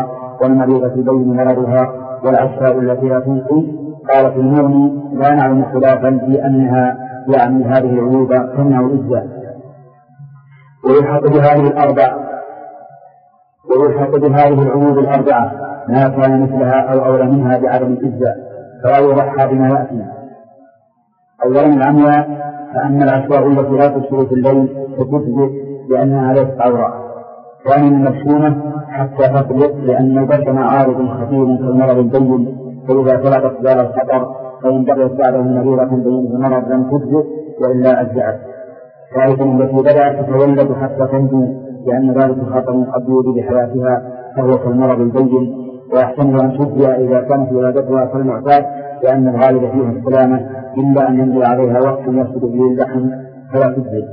والمريضة بين مرضها والعشاء التي لا تنقي. قال في المغني لا نعلم خلافا في أنها يعني هذه العيوب تمنع الإجزاء. ويلحق بهذه الأربع ويلحق بهذه العيوب الأربعة ما كان مثلها أو أولى منها بعدم الإجزاء، فلا يضحى بما يأتي. أولا العمياء، فأن العشواء التي لا تبصر في الليل فتجزئ لأنها ليست عورة. ثانيا المشحونة حتى تطلق، لأن البشر عارض خطير كالمرض البين، فإذا طلبت دار الخطر فإن بقيت بعده مريضة بين المرض لم تجزئ وإلا أجزأت. ثالثا التي بدأت تتولد حتى تنجو، لأن ذلك خطر قد يؤذي بحياتها فهو كالمرض البين، ويحتمل أن تجزئ إذا كانت ولادتها كالمعتاد، لأن الغالب فيها السلامة، إلا أن يمضي عليها وقت يفسد به اللحم فلا تجزئ.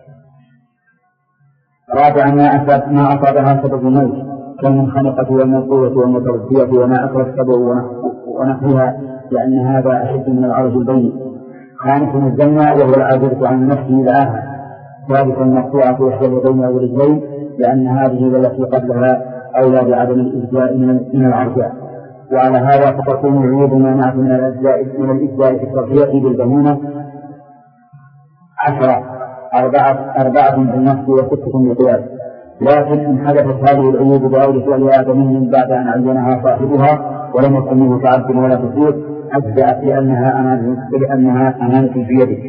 رابعا ما أصابها سبب الموت كالمنخنقة والموقوة والمتردية وما أكل السبع ونحوها، لأن هذا أشد من العرض البين. خامسا الزنا وهو العاجزة عن نفسه دعاها. ثالثا المقطوعة وحدة اليدين أو الرجلين، لأن هذه التي قبلها أولى بعدم الإجزاء من العرجاء. وعلى هذا فتكون العيوب مانعة من الإجزاء من الإجزاء في التربية بالبنونة عشرة، أربعة أربعة بالنفس وستة بالقياس. لكن إن حدثت هذه العيوب بأول فعل آدمي بعد أن عينها صاحبها ولم يكن منه تعب ولا تصير، أجزأت لأنها أمانة لأنها أمانة في يده.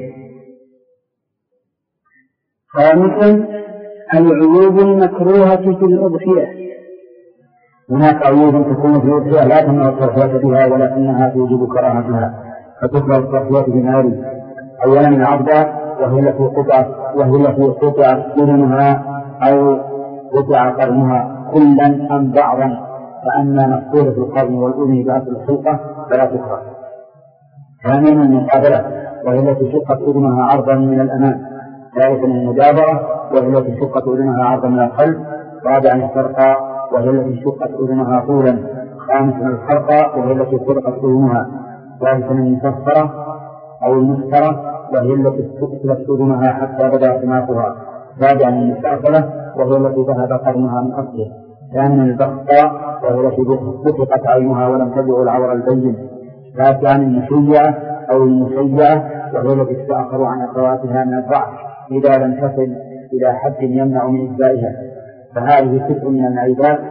خامسا العيوب المكروهة في الأضحية. هناك عيوب تكون في الأضحية لا تمنع الترفيه بها ولكنها توجب كراهتها، فتكره الترفيه بمال. أولا العبد وهي التي قطعت وهي التي قطعت قرنها أو قطع قرنها كلا أم بعضا، فأما مفصولة القرن والأذن بأصل الخلقة فلا تكره. ثانيا المقابلة وهي التي شقت أذنها عرضا من الأمام. ثالثا المجابرة وهي التي شقت أذنها عرضا من الخلف. رابعا السرقة وهي التي شقت أذنها طولا. خامسا الحرقة وهي التي سرقت أذنها. ثالثا المسفرة أو المسفرة وهي التي استقبلت أذنها حتى بدأ سماكها. رابعا المستعصلة وهي التي ذهب قرنها من أصله. ثامنا البخطاء وهي التي بطقت عينها ولم تبلغ العور البين. تاسعا المشيعة أو المشيعة وهي التي تتأخر عن أخواتها من الضعف إذا لم تصل إلى حد يمنع من إجزائها. فهذه تسع من العيبات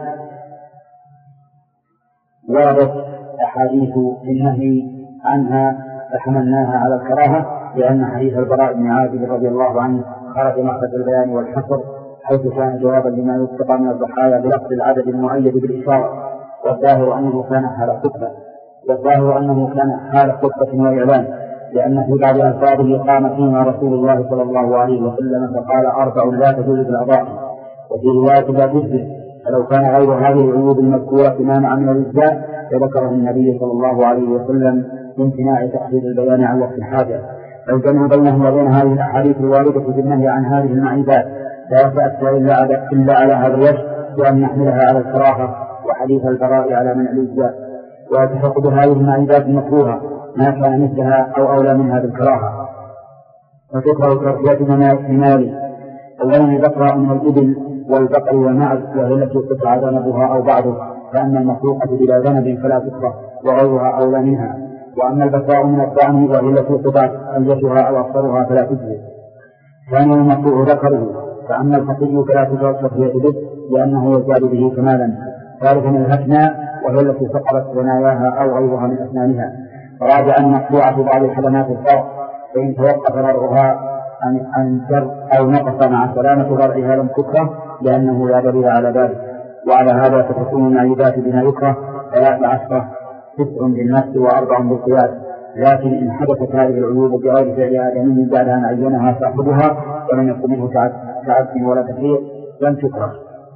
وردت أحاديث في النهي عنها فحملناها على الكراهة، لأن حديث البراء بن عازب رضي الله عنه خرج مخرج البيان والحصر، حيث كان جوابا لما يتقى من الضحايا بلفظ العدد المؤيد بالإشارة، والظاهر أنه كان حال خطبة والظاهر أنه كان حال خطبة وإعلان، لأن في بعض ألفاظه قام فيما رسول الله صلى الله عليه وسلم فقال أربع لا تجوز بالأضاحي، وفي رواية لا تجوز. فلو كان غير هذه العيوب المذكورة مانعا من الإجزاء لذكره النبي صلى الله عليه وسلم بامتناع تأخير البيان عن وقت الحاجة. فالجمع بينه وبين هذه الأحاديث الواردة في النهي عن هذه المعيبات لا يتأتى إلا على هذا الوجه، بأن نحملها على الكراهة وحديث البراء على منع الإجزاء. ويتحق بهذه المعيبات المكروهة ما كان مثلها أو أولى منها بالكراهة. وتكره الترفيه بمال. أولا البقرة من الإبل والبقر والمعز وهي التي قطع ذنبها أو بعضه، فأما المخلوقة بلا ذنب فلا تكره وغيرها أولى منها. وأما البقاء من الطعم وهي التي قطعت ألجتها أو أكثرها فلا تجزي. ثانيا المقطوع ذكره، فأما الفقي فلا تجوز ترفيه به لأنه يزداد به كمالا. ثالثا الهتنى وهي التي فقرت ثناياها أو غيرها من أسنانها. رابعا مقطوعة بعض الحلمات الفرق، فإن توقف ضرعها عن شر أو نقص مع سلامة ضرعها لم تكره، لأنه لا دليل على ذلك. وعلى هذا فتكون المعيبات بما يكره ثلاث عشرة، تسع بالنفس وأربع بالقياس. لكن إن حدثت هذه العيوب بغير فعل آدمي بعد أن عينها صاحبها ولم يكن منه تعب ولا تفريط لم تكره.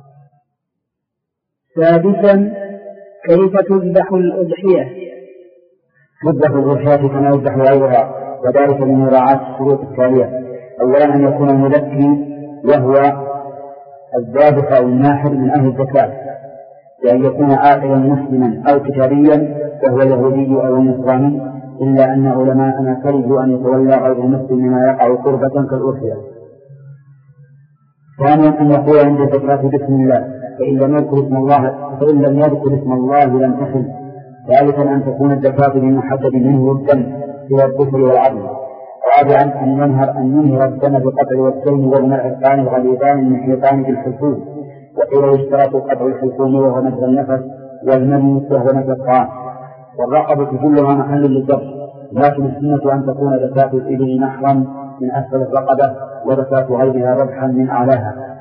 سادسا كيف تذبح الأضحية؟ تذبح الأضحية كما يذبح غيرها، وذلك من مراعاة الشروط التالية. أولا أن يكون المذكي وهو الذابح أو الناحر من أهل الزكاة، وأن يكون عاقلا مسلما أو كتابيا وهو اليهودي أو النصراني، إلا أن علماءنا كرهوا أن يتولى غير المسلم مما يقع قربة كالأضحية. ثانيا أن يقول عند الزكاة بسم الله، فإن لم يذكر اسم الله فإن لم يذكر اسم الله لم تحل. ثالثا أن تكون الزكاة بمحدد منه الدم إلى الكفر والعدل. رابعا أن ينهر أن ينهر الدم بقطع والسين وهما العرقان الغليظان المحيطان بالحلقوم، وقيل يشترط قطع الحلقوم وهو نزل النفس، والمني وهو نزل الطعام. والرقبة كلها محل للذبح، لكن السنة أن تكون زكاة الإبل نحرا من أسفل الرقبة وزكاة غيرها ربحا من أعلاها.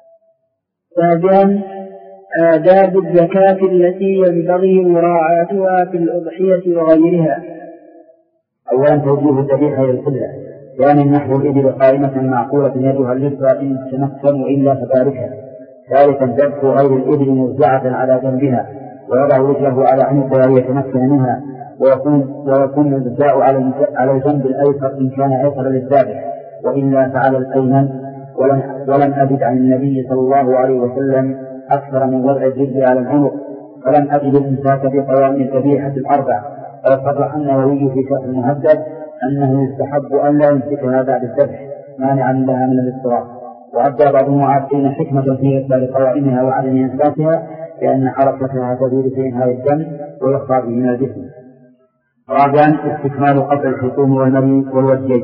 سابعا آداب الزكاة التي ينبغي مراعاتها في الأضحية وغيرها. أولا توجيه الذبيحة إلى القبلة، ثانيا نحو الإبل قائمة معقولة يدها اليسرى إن تمكن إلا فباركها. ثالثا ذبح غير الإبل مرجعة على جنبها ويضع وجهه على عنقها ليتمكن منها، ويكون ويكون الجزاء على على الجنب الأيسر إن كان أيسر للذابح، وإلا فعلى الأيمن. ولم ولم أجد عن النبي صلى الله عليه وسلم أكثر من وضع الجلد على العنق، فلم أجد الإمساك بقوائم الذبيحة الأربع. فصرح النووي في شرح المهذب أنه يستحب أن لا يمسكها بعد الذبح مانعا لها من الاضطراب. وأبدى بعض المعارفين حكمة في إثبات قوائمها وعدم إمساكها، لأن حركتها تزيد في إنهاء الدم ويخفى به من الجسم. رابعا استكمال قطع الحلقوم والمري والوجهين.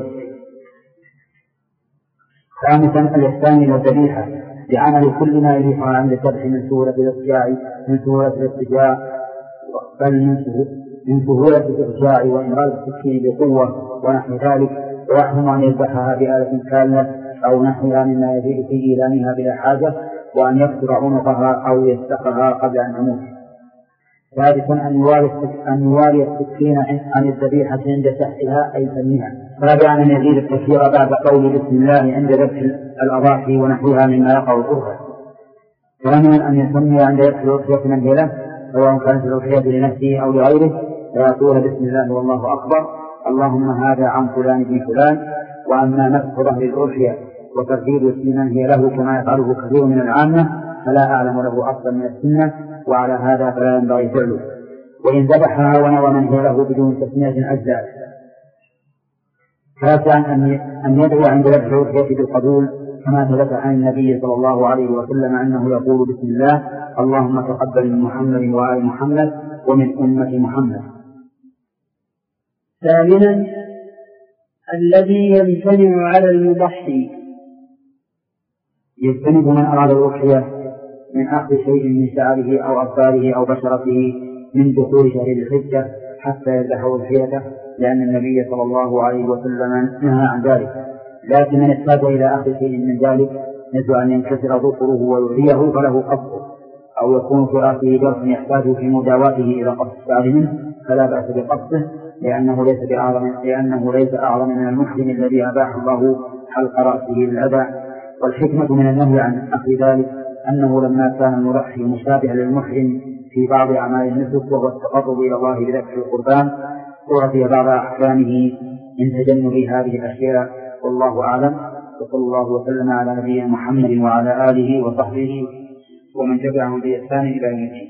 خامسا الإحسان إلى الذبيحة بعمل كل ما يليق عند الذبح من سهولة الاضطجاع من سهولة الاضطجاع بل من سهولة الاضطجاع وإمرار السكين بقوة ونحو ذلك، ويحرم أن يذبحها بآلة كاملة أو نحوها مما يزيد في إيلامها بلا حاجة، وأن يكسر عنقها أو يستقها قبل أن تموت. ثالثا أن يواري السكين عن الذبيحة عند سحرها أي سمها. رابعا أن يزيد التكبير بعد قول بسم الله عند ذبح الأضاحي ونحوها مما يقع كرها. ثانيا أن يسمي عند ذبح الأضحية منزله، سواء كانت الأضحية لنفسه أو لغيره، فيقول بسم الله والله أكبر، اللهم هذا عن فلان بن فلان. وأما نفخ ظهر الأضحية وترتيب اسم هي له كما يفعله كثير من العامة فلا أعلم له أصلا من السنة، وعلى هذا فلا ينبغي فعله. وإن ذبحها ونوى من هي له بدون تسمية أجزاء. تاسعا أن يدعو عند ذبح الأضحية بالقبول، كما ثبت عن النبي صلى الله عليه وسلم أنه يقول بسم الله اللهم تقبل من محمد وآل محمد ومن أمة محمد. ثامنا الذي يمتنع على المضحي. يجتنب من أراد الأضحية من أخذ شيء من شعره أو أظفاره أو بشرته من دخول شهر الحجة حتى يذبح أضحيته، لأن النبي صلى الله عليه وسلم نهى عن ذلك. لكن من احتاج إلى أخذ شيء من ذلك مثل أن ينكسر ظفره ويعريه فله قصده، أو يكون في رأسه جرح يحتاج في مداواته إلى قص الشعر منه فلا بأس بقصده، لأنه ليس بأعظم لأنه ليس أعظم من المحرم الذي أباح الله حلق رأسه للأذى. والحكمة من النهي عن أخذ ذلك أنه لما كان المضحي مشابها للمحرم في بعض أعمال النسك وهو التقرب إلى الله بذبح القربان، ورثي بعض أحكامه من تجنب هذه الأشياء، والله أعلم. وصلى الله وسلم على نبينا محمد وعلى آله وصحبه ومن تبعهم بإحسان إلى يوم الدين.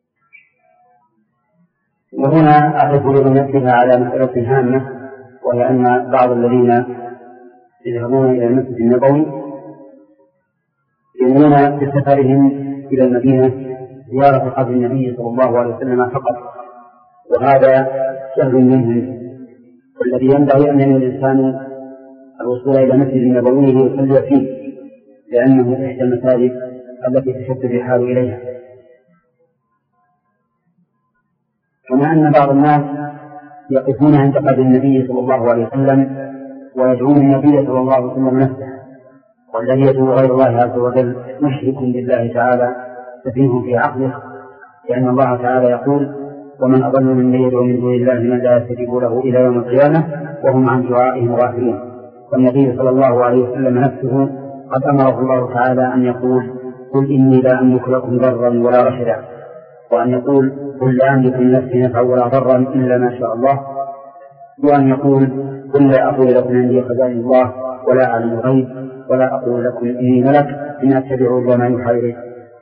وهنا أعرف لنفسها على مسألة هامة، وهي أن بعض الذين يذهبون إلى المسجد النبوي ينوون بسفرهم إلى المدينة زيارة قبر النبي صلى الله عليه وسلم فقط، وهذا سهل منهم. والذي ينبغي أن ينوي الإنسان الوصول إلى المسجد النبوي ليصلي فيه، لأنه إحدى المساجد التي تشد الرحال إليها. كما أن بعض الناس يقفون عند قبر النبي صلى الله عليه وسلم ويدعون النبي صلى الله عليه وسلم نفسه، والذي يدعو غير الله عز وجل مشرك بالله تعالى سفيه في عقله، لأن الله تعالى يقول ومن أضل ممن يدعو من دون الله من لا يستجيب له إلى يوم القيامة وهم عن دعائهم غافلون. والنبي صلى الله عليه وسلم نفسه قد أمره الله تعالى أن يقول قل إني لا أملك لكم ضرا ولا رشدا، وأن يقول قل لا أملك لنفسي نفعا ولا ضرا إلا ما شاء الله، وأن يقول قل لا أقول لكم عندي خزائن الله ولا أعلم الغيب ولا أقول لكم إني ملك إن أتبع إلا ما يوحى إليه.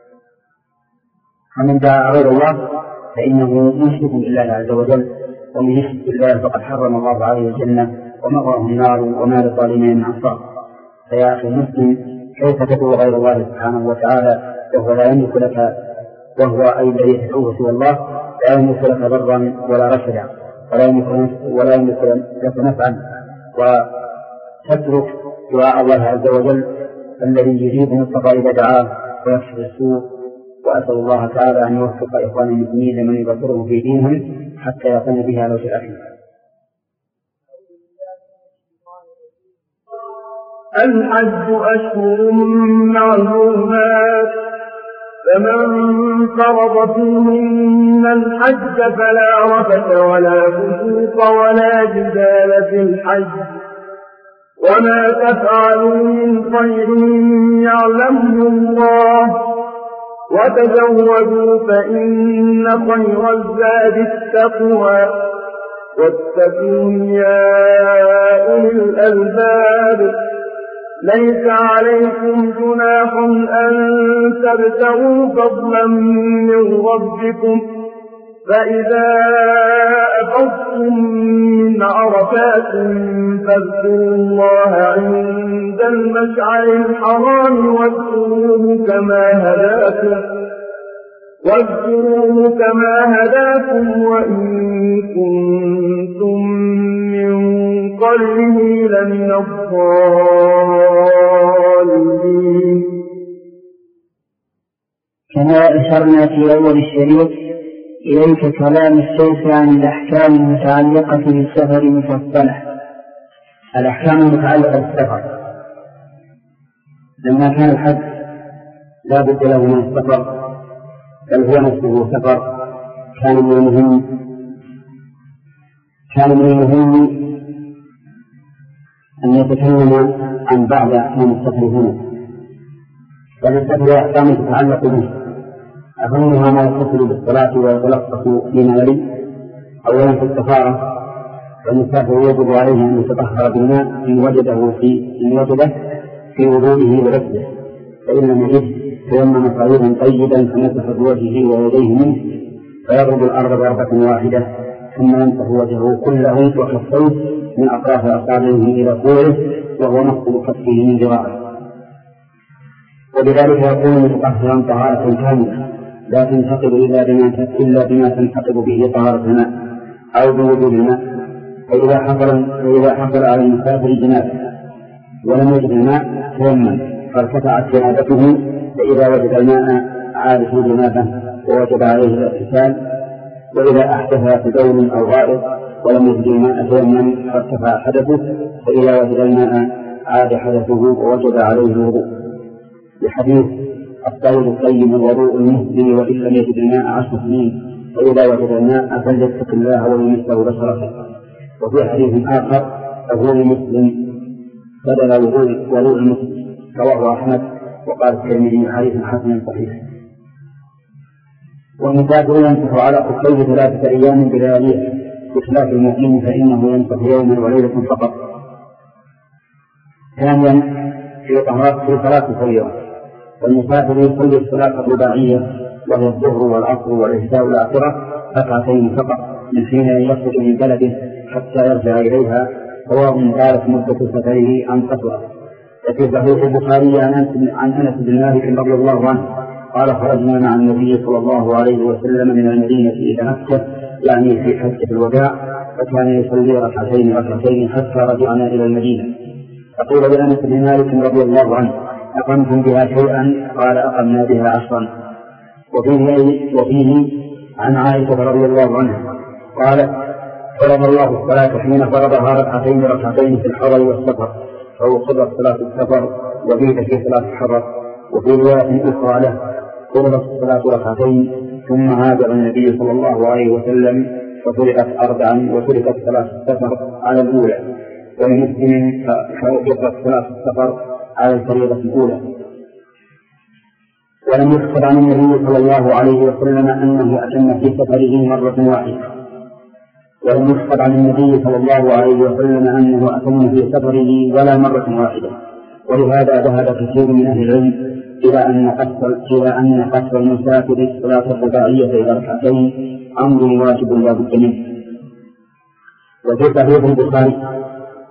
فمن دعا غير الله فإنه مشرك بالله عز وجل، ومن يشرك بالله فقد حرم الله عليه الجنة ومأواه النار وما للظالمين من أنصار. فيا أخي المسلم كيف تدعو غير الله سبحانه وتعالى وهو لا يملك لك وهو أي الذي تدعوه سوى الله لا يملك لك ضرا ولا رشدا ولا يملك ولا يملك لك نفعا، وتترك دعاء الله عز وجل الذي يجيب المصطفى إذا دعاه ويكشف السوء. وأسأل الله تعالى أن يوفق إخوان المسلمين لمن يبصره في دينهم حتى يقوم بها على وجه الأخير. الحج أشهر معلومات، فمن فرض فيهن الحج فلا رفث ولا فسوق ولا جدال في الحج، وما تفعلوا من خير يعلمه الله، وتزودوا فإن خير الزاد التقوى، واتقون يا أولي الألباب. ليس عليكم جناح أن تبتغوا فضلا من ربكم، فإذا أفضتم من عرفات فاذكروا الله عند المشعر الحرام واذكروه كما هداكم واذكروه كما هداكم وإن كنتم من قبله لمن الضالين. كما أشرنا في أول الشريط إليك كلام الشيخ عن الأحكام المتعلقة بالسفر مفصلة. الأحكام المتعلقة بالسفر، لما كان الحج لا بد له من السفر بل هو نفسه سفر، كان من المهم كان من المهم أن يتكلم عن بعض أحكام السفر هنا، فالسفر أحكام تتعلق به، أهمها ما يتصل بالصلاة ويتلخص فيما يلي. أولا في الطهارة، فالمسافر يجب عليه أن يتطهر بالماء إن وجده في إن وجده في وضوئه ورجله، فإن لم يجد تيمم صعيدا طيبا فمسح بوجهه ويديه منه، فيضرب الأرض ضربة واحدة ثم يمسح وجهه كله وكفيه من أطراف أصابعه إلى كوعه وهو مقصد كفه من ذراعه، وبذلك يكون متطهرا طهارة كاملة لا تنتقل إلا بما إلا بما تنتقل به طهارة الماء أو بوجود الماء. فإذا حصل فإذا حصل على المسافر جنابة ولم يجد الماء تيمم فارتفعت جنابته، فإذا وجد الماء عاد في جنابه ووجب عليه الاغتسال. وإذا أحدث في بول أو غائط ولم يجد الماء تيمم فارتفع حدثه، فإذا وجد الماء عاد حدثه ووجب عليه الوضوء، لحديث الطيب الطيب الوضوء المسلم وإن لم يجد الماء عشر سنين، فإذا وجد الماء فليتق الله وليمسه بشرته. وفي حديث آخر وهو المسلم بدل وضوء المسلم، رواه أحمد وقال الترمذي حديث حسن صحيح. والمسافر يمسح على خفيه ثلاثة أيام بلياليها، بخلاف المؤمن فإنه يمسح يوما وليلة فقط. ثانيا في طهارة في صلاة الفريضة، والمسافر يصلي الصلاة الرباعية وهي الظهر والعصر والعشاء والآخرة ركعتين فقط من حين يخرج من بلده حتى يرجع إليها، سواء طالت مدة سفره أم قصرت. وفي صحيح البخاري عن أنس بن مالك رضي الله عنه قال: خرجنا مع النبي صلى الله عليه وسلم من المدينة إلى مكة، يعني في حجة الوداع، فكان يصلي ركعتين ركعتين حتى رجعنا إلى المدينة. فقيل لأنس بن مالك رضي الله عنه: أقمتم بها شيئا؟ قال: أقمنا بها عشرا. وفيه, وفيه عن عائشة رضي الله عنها قالت: فرض الله الصلاة حين فرضها ركعتين ركعتين في الحضر والسفر، فوقفت صلاة السفر وبيت في صلاة الحضر. وفي رواية أخرى له: فرضت الصلاة ركعتين ثم هاجر النبي صلى الله عليه وسلم ففرقت أربعا وتركت صلاة السفر على الأولى. ولمسلم فوقفت صلاة السفر على الفريضة الأولى. ولم يخبر عن النبي صلى الله عليه وسلم أنه أتم في سفره مرة واحدة. ولم يخبر عن النبي صلى الله عليه وسلم أنه أتم في سفره ولا مرة واحدة. ولهذا ذهب كثير من أهل العلم إلى أن قصر إلى أن قصر المسافر الصلاة الرباعية إلى ركعتين أمر واجب لا بد منه. وفي صحيح البخاري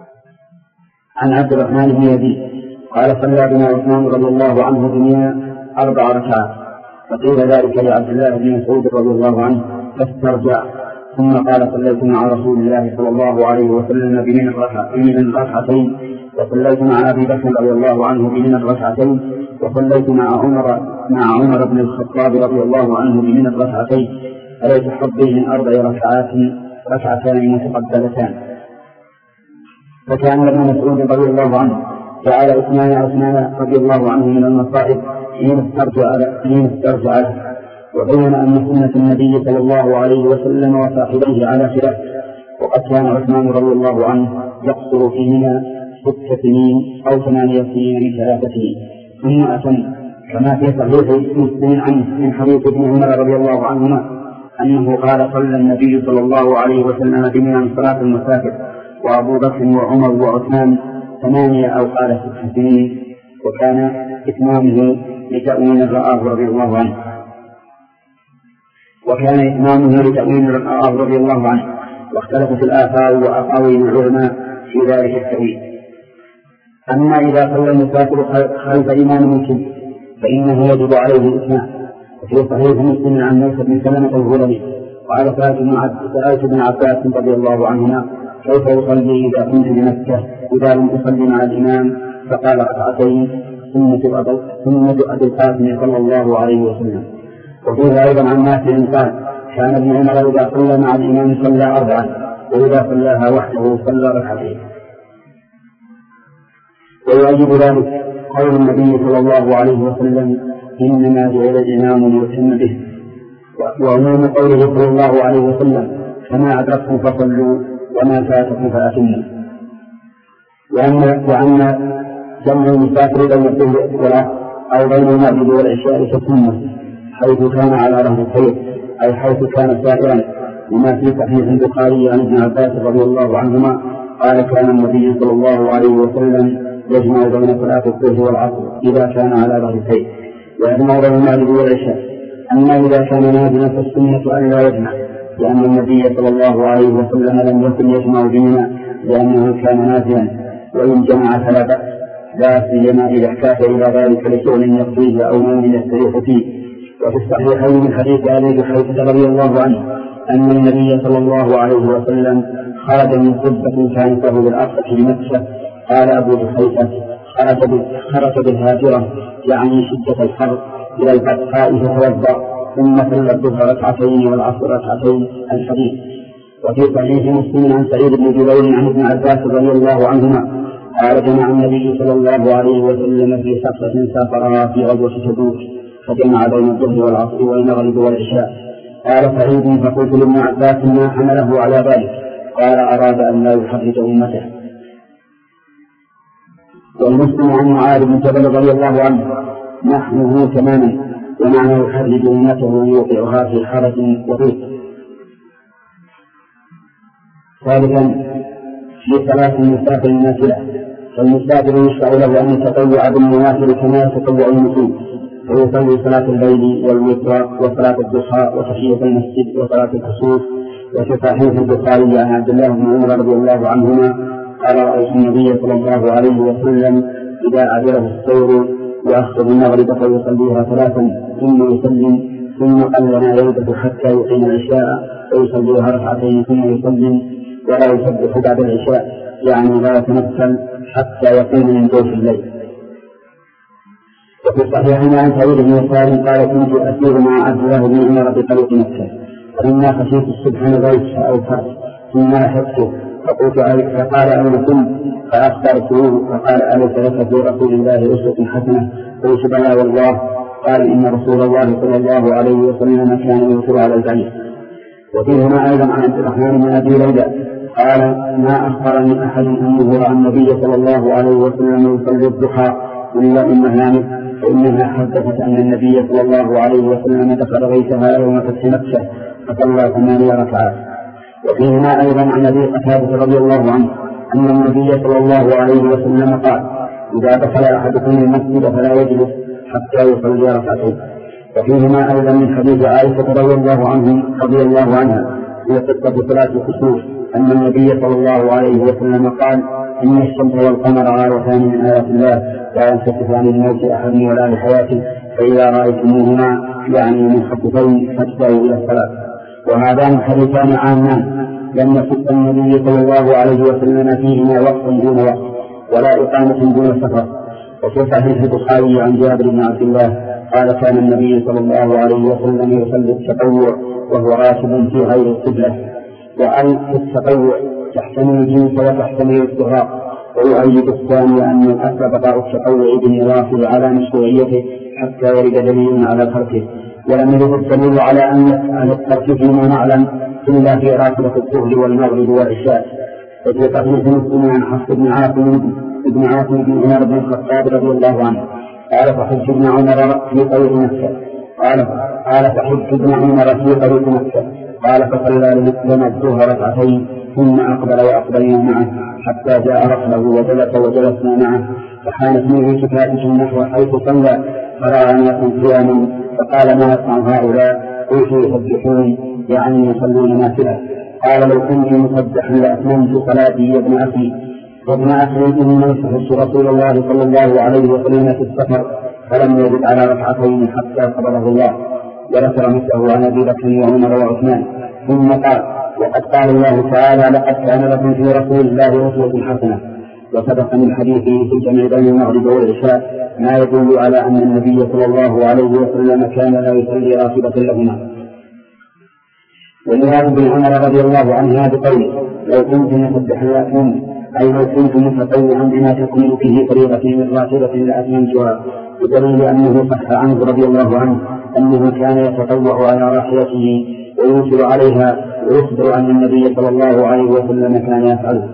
عن عبد الرحمن بن يزيد قال: صلى بنا عثمان رضي الله عنه بمنى أربع ركعات. فقيل ذلك لعبد الله بن مسعود رضي الله عنه فاسترجع، ثم قال صليت مع رسول الله صلى الله عليه وسلم بمن ركعتين، وصليت مع أبي بكر رضي الله عنه بمن ركعتين، وصليت مع عمر مع عمر بن الخطاب رضي الله عنه بمن ركعتين، فليس حظي من أربع ركعات ركعتان متقبلتان. فكان ابن مسعود رضي الله عنه جعل عثمان عثمان رضي الله عنه من المصائب حين استرجع له، وبين أن سنة النبي صلى الله عليه وسلم وصاحبيه على خلاف، وقد كان عثمان رضي الله عنه يقصر فيهما ست سنين أو ثمانية سنين من ثلاثة سنين ثم أتم، كما في صحيح مسلم عنه من حديث ابن عمر رضي الله عنهما أنه قال صلى النبي صلى الله عليه وسلم بمن صلاة المسافر وأبو بكر وعمر وعثمان ثمانية أو قال ست سنين، وكان إتمامه لتأويل رآه رضي الله عنه وكان إتمامه لتأويل رآه رضي الله عنه واختلفت الآثار وأقاويل العلماء في ذلك التأويل. أما إذا صلى المسافر خلف إمام مسلم فإنه يجب عليه الإتمام. وفي صحيح مسلم عن موسى بن سلمة الهلمي وعلى سألت بن عباس رضي الله عنهما كيف يصلي إذا كنت بمكة إذا لم أصلي مع الإمام؟ فقال ركعتين سنة أبي القاسم صلى الله عليه وسلم. وفيه أيضا عن نافع قال كان ابن عمر إذا صلى مع الإمام صلى أربعا، وإذا صلاها وحده صلى ركعتين. ويؤيد ذلك قول النبي صلى الله عليه وسلم إنما جعل الإمام ليتم به، وعموم قوله صلى الله عليه وسلم فما أدركتم فصلوا وما فاتكم فأتموا. وأن جمع المسافر بين الظهر والعصر أو بين المغرب والعشاء كسنة حيث كان على رهن الخير، أي حيث كان سائرا، وما في صحيح البخاري عن ابن عباس رضي الله عنهما قال كان النبي صلى الله عليه وسلم يجمع بين صلاة الظهر والعصر إذا كان على رهن الخير، ويجمع بين المغرب والعشاء. أما إذا كان نازلا فالسنة أن لا يجمع، لأن النبي صلى الله عليه وسلم لم يكن يجمع بهما لأنه كان نازلا، وإن جمع فلا بأس، لا سيما إذا احتاج إلى ذلك لشغل يقضيه أو نوم يستريح فيه. وفي الصحيحين من حديث أبي بكر رضي الله عنه أن النبي صلى الله عليه وسلم خرج من قبة كانت له بالأرض في مكة، قال أبو بكر خرج بالهاجرة يعني شدة الحر إلى البقاء فتوضأ ثم صلى الظهر ركعتين والعصر ركعتين الحديث. وفي صحيح مسلم عن سعيد بن جبير عن ابن عباس رضي الله عنهما قال جمع النبي صلى الله عليه وسلم في سفرة سافرها في غزوة تبوك فجمع بين الظهر والعصر والمغرب والعشاء. قال سعيد فقلت لابن عباس ما حمله على ذلك؟ قال أراد أن لا يحرج أمته. والمسلم عن معاذ بن جبل رضي الله عنه نحنه تماما، ومعنى يحرج أمته يوقعها في حرج وضيق. ثالثا في صلاة المسافر النافلة، فالمسافر يشرع له أن يتطوع بالنوافل كما يتطوع المسلم، ويصلي صلاة الليل والوتر وصلاة الضحى وتحية المسجد وصلاة الكسوف. وفي صحيح البخاري عن عبد الله بن عمر رضي الله عنهما قال رأيت النبي صلى الله عليه وسلم إذا عبره السير يأخذ المغرب فيصليها ثلاثا ثم يسلم، ثم قلنا يلبث حتى يقيم العشاء فيصليها ركعتين ثم يسلم، ولا يسبح بعد العشاء يعني لا يتمثل حتى يقيم من جوف الليل. وفي الصحيحين عن سعيد بن يسار قال كنت أسير مع عبد الله بن عمر بطريق مكة، فلما خشيت الصبح نظرت أو فرس ثم لحقته فقلت فقال أولكم فأخبرته فقال أليس لك في رسول الله أسوة حسنة؟ قلت بلى والله. قال إن رسول الله صلى الله عليه وسلم كان يوتر على البعير. وفيهما أيضا عن عبد الرحمن بن أبي ليلى قال ما أخبرني أحد أنه رأى النبي صلى الله عليه وسلم يصلي الضحى إلا إنه نامت، فإنها حدثت أن النبي صلى الله عليه وسلم دخل بيتها يوم فتح مكة فصلى ثمانية ركعات. وفيهما أيضا عن أبي قتادة رضي الله عنه أن النبي صلى الله عليه وسلم قال إذا دخل أحدكم المسجد فلا يجلس حتى يصلي ركعتين. وفيهما أيضا من حديث عائشة رضي الله عنه رضي الله عنها في قصة صلاة الكسوف أن النبي صلى الله عليه وسلم قال إن الشمس والقمر آيتان من آيات الله لا ينكشفان لموت أحد ولا لحياته، فإذا رأيتموهما يعني منخفضين فابدأوا إلى الصلاة. وهذان حديثان عامان لم يصف النبي صلى الله عليه وسلم فيهما وقت دون وقت ولا إقامة دون سفر. وفي صحيح البخاري عن جابر بن عبد الله قال كان النبي صلى الله عليه وسلم يصلي التطوع وهو راكب في غير القبلة. وأن في التطوع تحتمل الجنس وتحتمل الاستغراق. ويؤيد الثاني أن الأصل بقاء التطوع بالنوافل على مشروعيته حتى يرد دليل على تركه، ولم يرد الدليل على أن على الترك فيما نعلم إلا في راتبة الظهر والمغرب والعشاء. وفي صحيح مسلم عن حفص بن عاصم بن عاصم بن عمر بن الخطاب رضي الله عنه قال فحج ابن عمر في طريق مكة قال قال فحج ابن عمر في طريق مكة قال فصلى لنا الظهر ركعتين ثم أقبل وأقبلنا معه حتى جاء رحله وجلس وجلسنا معه فحانت منه كفاته نحو حيث صلى فرأى ناس قياما فقال ما يصنع هؤلاء؟ قلت يسبحون يعني يصلون نافلة. قال لو كنت مسبحا لأتممت صلاتي يا ابن أخي وابن أخي إني سحرت رسول الله صلى الله عليه وسلم في السفر فلم يزد على ركعتين حتى قبضه الله. وذكر مثله عن أبي بكر وعمر وعثمان ثم قال وقد قال الله تعالى لقد كان لكم في رسول الله أسوة حسنة. وسبق من حديثه في الجمع بين المغرب والعشاء ما يدل على أن النبي صلى الله عليه وسلم كان لا يصلي راتبة لهما. ولهذا ابن عمر رضي الله عنه بقوله لو كنت مسبحا لأتممت أي لو كنت متطوعا بما تكون به فريضة من راتبة لأتممتها، بدليل أنه صح عنه رضي الله عنه أنه كان يتطوع على راحلته ويوصل عليها ويخبر أن النبي صلى الله عليه وسلم كان يفعله.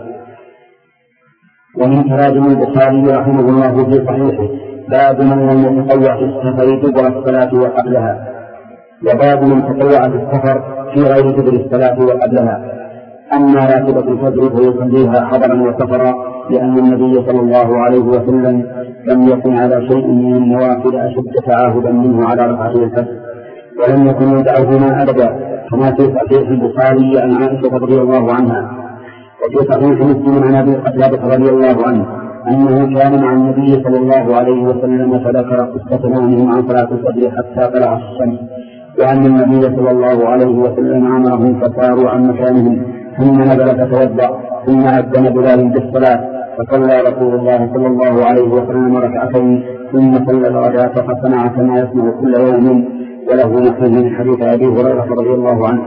ومن تراجم البخاري رحمه الله في صحيحه باب من لم يتطوع في السفر دبر الصلاة وقبلها، وباب من تطوع في السفر في غير دبر الصلاة وقبلها. أما راتبة الفجر فيصليها حضرا وسفرا لأن النبي صلى الله عليه وسلم لم يكن على شيء من النوافل أشد تعاهدا منه على ركعتي الفجر ولم يكن يدعهما أبدا كما في صحيح البخاري عن عائشة رضي الله عنها. وفي صحيح مسلم عن أبي قتادة رضي الله عنه أنه كان مع النبي صلى الله عليه وسلم فذكر قصة نومهم عن صلاة الفجر حتى طلعت الشمس وأن النبي صلى الله عليه وسلم أمرهم فساروا عن مكانهم ثم نزل فتوضأ ثم أذن بلال بالصلاة فصلى رسول الله صلى الله عليه وسلم ركعتين ثم صلى الغداة فصنع كما يصنع كل يوم. وله نحو من حديث أبي هريرة رضي الله عنه.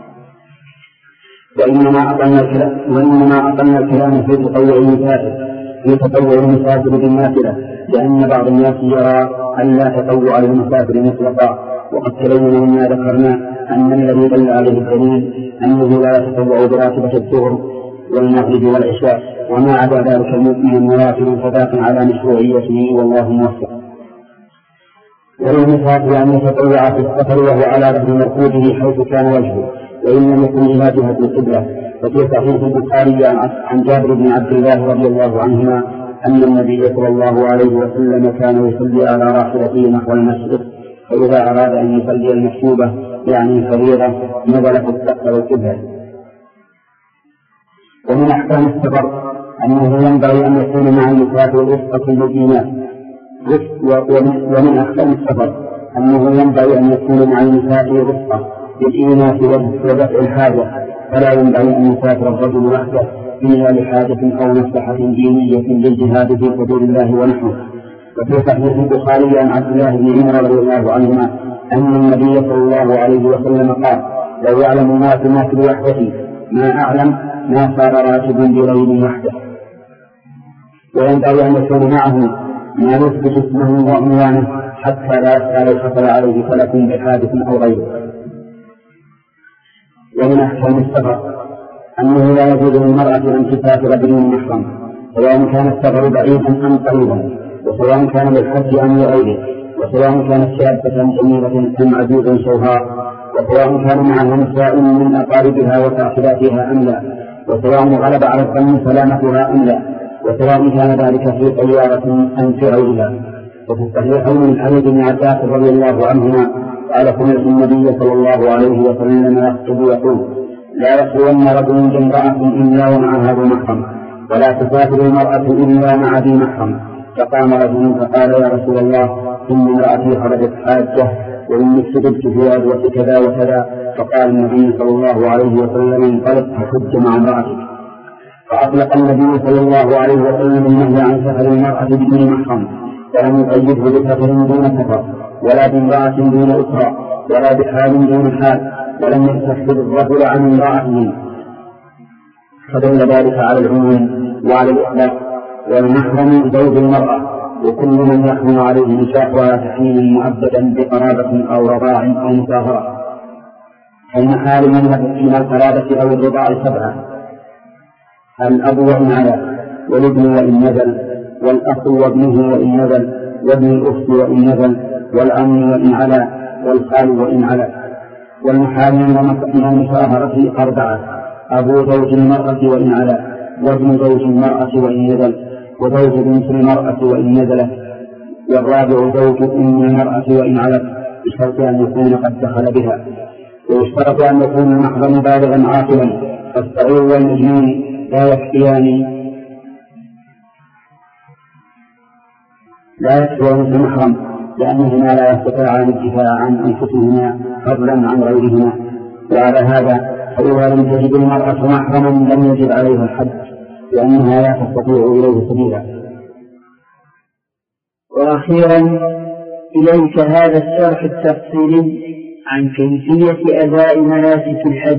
وإنما أقلنا الكلام وإنما أقلنا الكلام في تطوع المسافر في تطوع المسافر بالنافلة لأن بعض الناس يرى أن لا تطوع للمسافر مطلقا، وقد تبين مما ذكرنا أن الذي دل عليه الدليل أنه لا يتطوع براتبة الظهر والمغرب والعشاء وما عدا ذلك من النوافل فذاك على مشروعيته والله موفق. وللمسافر أن يتطوع في السفر وهو على ظهر مركوبه حيث كان وجهه وإن لم يكن إلى جهة القبلة. وفي صحيح البخاري عن جابر بن عبد الله رضي الله عنهما أن النبي صلى الله عليه وسلم كان يصلي على راحلته نحو المسجد فإذا أراد أن يصلي المكتوبة يعني الفريضة نزل في السقف والقبلة. ومن أحكام السفر أنه ينبغي أن يكون مع المسافر رفقة بالإيمان. ومن أحكام السفر أنه ينبغي أن يكون مع المسافر رفقة بالإيمان ودفع الحاجة، فلا ينبغي أن يسافر الرجل وحده إلا لحاجة أو مصلحة دينية للجهاد في حدود الله ونحوه. وفي صحيح البخاري عن عبد الله بن عمر رضي الله عنهما أن النبي صلى الله عليه وسلم قال لو يعلم الناس ما في وحدتي ما أعلم ما صار راكب برجل وحده. وينبغي أن يكون معه ما يثبت اسمه وعنوانه حتى لا يسأل حصل عليه فلك بحادث أو غيره. ومن أحكام السفر أنه لا يجوز للمرأة أن تسافر بدون محرم سواء كان السفر بعيدا أم قريبا، وسواء كان للحج أم لغيره، وسواء كانت شابة جميلة أم عجوزا شوهاء، وسواء كان معها نساء من أقاربها وصاحباتها أم لا، وسواء غلب على الظن سلامتها أم لا، وسواء كان ذلك في طيارة أم في غيرها. وفي الصحيحين من حديث ابن عباس رضي الله عنهما قال سمعت النبي صلى الله عليه وسلم يخطب يقول لا يخلون رجل بامرأة إلا ومعها ذو محرم ولا تسافر المرأة إلا مع ذي محرم. فقام رجل فقال يا رسول الله إن امرأتي خرجت حاجة وإني استجبت في غزوة كذا وكذا. فقال النبي صلى الله عليه وسلم انطلق فحج مع امرأتك. فأطلق النبي صلى الله عليه وسلم النهي عن سفر المرأة بدون محرم، ولم يقيده بسفر دون سفر، ولا بامرأة دون أخرى، ولا بحال دون حال، ولم يستحفظ الرجل عن امرأته، فدل ذلك على العموم وعلى الإطلاق. والمحرم زوج المرأة وكل من يحرم عليه نكاحها تحريما مؤبدا بقرابة أو رضاع أو مساهرة. المحارم من القرابة أو الرضاع سبعة: الأب وإن علا، والابن وإن نزل، والأخ وابنه وإن نزل، وابن الأخت وإن نزل، والعم وإن علا، والخال وإن علا. والمحارم من المساهرة أربعة: أبو زوج المرأة وإن علا، وابن زوج المرأة وإن نزل، وزوج بنت المرأة وإن نزلت، والرابع زوج أم المرأة وإن علت، بشرط أن يكون قد دخل بها. ويشترط أن يكون المحرم بالغا عاقلا، فالصغير والمجنون لا يكفيان لا يكفيان في المحرم، لأنهما لا يستطيعان الدفاع عن أنفسهما فضلا عن غيرهما. وعلى هذا فإذا لم تجد المرأة محرما لم يجب عليها الحج، لأنها لا تستطيع إليه سبيلا. وأخيرا إليك هذا الشرح التفصيلي عن كيفية أداء مناسك الحج.